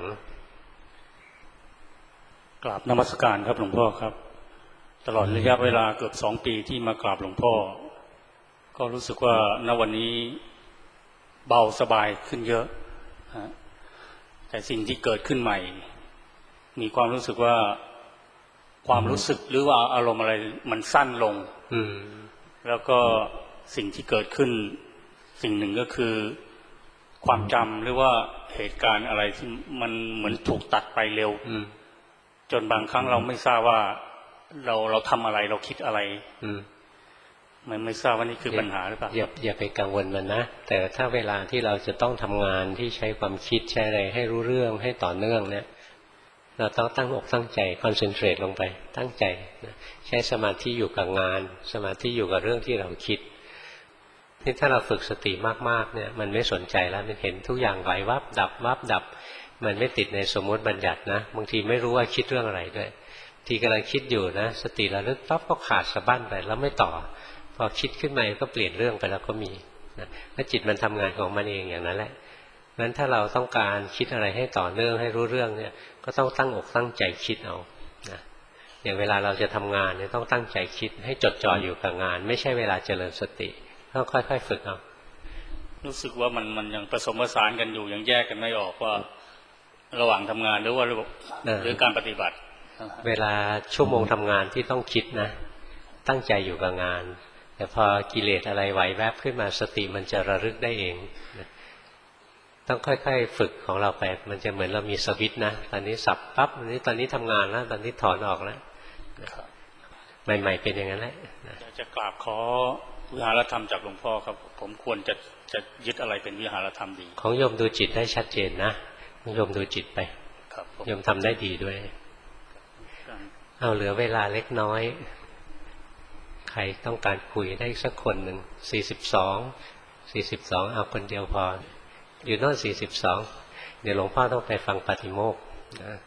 กราบนมัสการครับหลวงพ่อครับตลอดระยะเวลาเกือบสองปีที่มากราบหลวงพ่อก็รู้สึกว่าณวันนี้เบาสบายขึ้นเยอะแต่สิ่งที่เกิดขึ้นใหม่มีความรู้สึกว่าความรู้สึกหรือว่าอารมณ์อะไรมันสั้นลงแล้วก็สิ่งที่เกิดขึ้นสิ่งหนึ่งก็คือความจำหรือว่าเหตุการณ์อะไรที่มันเหมือนถูกตัดไปเร็วจนบางครั้งเราไม่ทราบว่าเราเราทำอะไรเราคิดอะไรมันไม่ทราบว่านี่คือปัญหาหรือเปล่าอย่าอย่าไปกังวลมันนะแต่ถ้าเวลาที่เราจะต้องทำงานที่ใช้ความคิดใช้อะไรให้รู้เรื่องให้ต่อเนื่องเนี่ยเราต้องตั้งอกตั้งใจคอนเซนเทรตลงไปตั้งใจใช้สมาธิอยู่กับงานสมาธิอยู่กับเรื่องที่เราคิดนี่ถ้าเราฝึกสติมากๆเนี่ยมันไม่สนใจแล้วมันเห็นทุกอย่างไหววับดับวับดับมันไม่ติดในสมมติบัญญัตินะบางทีไม่รู้ว่าคิดเรื่องอะไรด้วยทีกำลังคิดอยู่นะสติระลึกปั๊บก็ขาดสะบั้นไปแล้วไม่ต่อพอคิดขึ้นมาก็เปลี่ยนเรื่องไปแล้วก็มีนะแล้วจิตมันทำงานของมันเองอย่างนั้นแหละงั้นถ้าเราต้องการคิดอะไรให้ต่อเนื่องให้รู้เรื่องเนี่ยก็ต้องตั้งอกตั้งใจคิดเอานะอย่างเวลาเราจะทำงานเนี่ยต้องตั้งใจคิดให้จดจ่ออยู่กับงานไม่ใช่เวลาเจริญสติต้องค่อยๆฝึกเอารู้สึกว่ามันมันยังผสมผสานกันอยู่ยังแยกกันไม่ออกว่าระหว่างทำงานหรือว่าหรือการปฏิบัติเวลาชั่วโมงทำงานที่ต้องคิดนะตั้งใจอยู่กับงานแต่พอกิเลสอะไรไหวแวบขึ้นมาสติมันจะระลึกได้เองต้องค่อยๆฝึกของเราไปมันจะเหมือนเรามีสวิตช์นะตอนนี้สับปั๊บตอนนี้ตอนนี้ทำงานแล้วตอนนี้ถอนออกแล้วใหม่ๆเป็นอย่างนั้นแหละจะกราบขอวิหารธรรมจากหลวงพ่อครับผมควรจะจะยึดอะไรเป็นวิหารธรรมดีของโยมดูจิตได้ชัดเจนนะโยมดูจิตไปโยมทำได้ดีด้วยเอาเหลือเวลาเล็กน้อยใครต้องการคุยได้สักคนหนึ่งสี่สิบสองสี่สิบสองเอาคนเดียวพออยู่โน่นสี่สิบสองเดี๋ยวหลวงพ่อต้องไปฟังปาฏิโมกข์นะ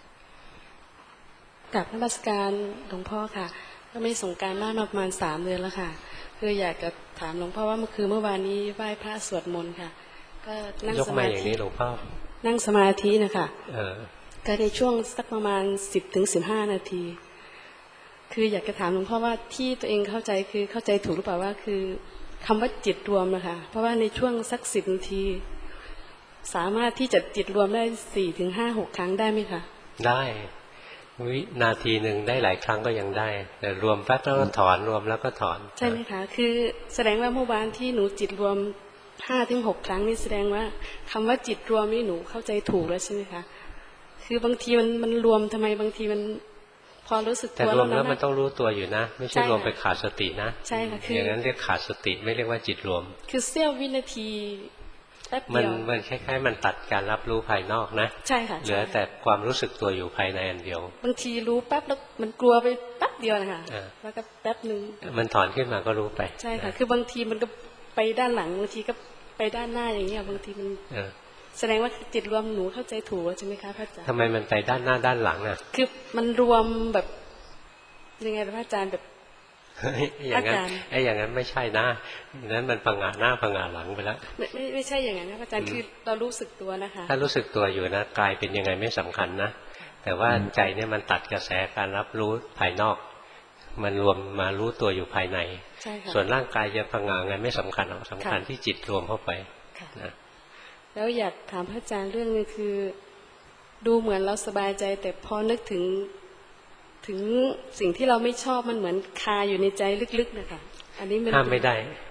กับนมัสการหลวงพ่อค่ะก็ไม่ส่งการบ้านมาประมาณสามเดือนแล้วค่ะคืออยากจะถามหลวงพ่อว่าเมื่อคืนเมื่อวานนี้ไหว้พระสวดมนต์ค่ะก็นั่งสมาธิหลวงพ่อนั่งสมาธินะคะก็ในช่วงสักประมาณสิบถึงสิบห้านาทีคืออยากจะถามหลวงพ่อว่าที่ตัวเองเข้าใจคือเข้าใจถูกหรือเปล่าว่าคือคำว่าจิตรวมนะคะเพราะว่าในช่วงสักสิบนาทีสามารถที่จะจิตรวมได้สี่ถึงห้าหกครั้งได้ไหมคะได้วินาทีหนึ่งได้หลายครั้งก็ยังได้แต่รวมแป๊บแล้วก็ถอนรวมแล้วก็ถอนใช่ไหมคะคือแสดงว่าเมื่อวานที่หนูจิตรวมห้าถึงหกครั้งนี่แสดงว่าคำว่าจิตรวมนี่หนูเข้าใจถูกแล้วใช่ไหมคะคือบางทีมันมันรวมทำไมบางทีมันพอรู้สึกตัวแต่รวมแล้วมันต้องรู้ตัวอยู่นะไม่ใช่รวมไปขาดสตินะใช่ค่ะคืออย่างนั้นเรียกขาดสติไม่เรียกว่าจิตรวมคือเสี้ยววินาทีแป๊บเดียวมันมันคล้ายๆมันตัดการรับรู้ภายนอกนะใช่ค่ะเหลือแต่ความรู้สึกตัวอยู่ภายในอันเดียวบางทีรู้แป๊บแล้วมันกลัวไปแป๊บเดียวนะคะแล้วก็แป๊บนึงมันถอนขึ้นมาก็รู้ไปใช่ค่ะคือบางทีมันก็ไปด้านหลังบางทีก็ไปด้านหน้าอย่างเงี้ยบางทีมันแสดงว่าจิตรวมหนูเข้าใจถูกใช่ไหมคะพระอาจารย์ทำไมมันไปด้านหน้าด้านหลังอ่ะคือมันรวมแบบยังไงพระอาจารย์แบบอย่างนั้นไอ้อย่างนั้นไม่ใช่นะอย่างนั้นมันพังงาหน้าพังงาหลังไปแล้วไม่ไม่ไม่ใช่อย่างนั้นนะอาจารย์คือเรารู้สึกตัวนะคะถ้ารู้สึกตัวอยู่นะกายเป็นยังไงไม่สำคัญนะแต่ว่าใจเนี่ยมันตัดกระแสการรับรู้ภายนอกมันรวมมารู้ตัวอยู่ภายในส่วนร่างกายจะพังงาไงไม่สำคัญหรอกสำคัญที่จิตรวมเข้าไปนะแล้วอยากถามพระอาจารย์เรื่องนึงคือดูเหมือนเราสบายใจแต่พอนึกถึงถึงสิ่งที่เราไม่ชอบมันเหมือนคาอยู่ในใจลึกๆนะคะอันนี้มันห้ามไม่ได้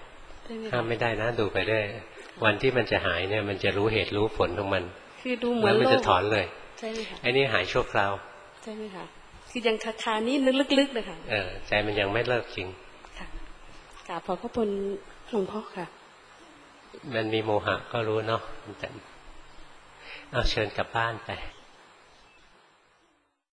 ห้ามไม่ได้นะดูไปเรื่อยวันที่มันจะหายเนี่ยมันจะรู้เหตุรู้ผลของมันคือดูเหมือนแล้วมันจะถอนเลยใช่ไหมคะไอ้นี่หายชั่วคราวใช่ไหมคะคือยังคาคานี่นึกลึกๆเลยค่ะเออใจมันยังไม่เลิกจริงค่ะกราบขอบพระคุณหลวงพ่อค่ะมันมีโมหะก็รู้เนาะแต่เอาเชิญกลับบ้านไป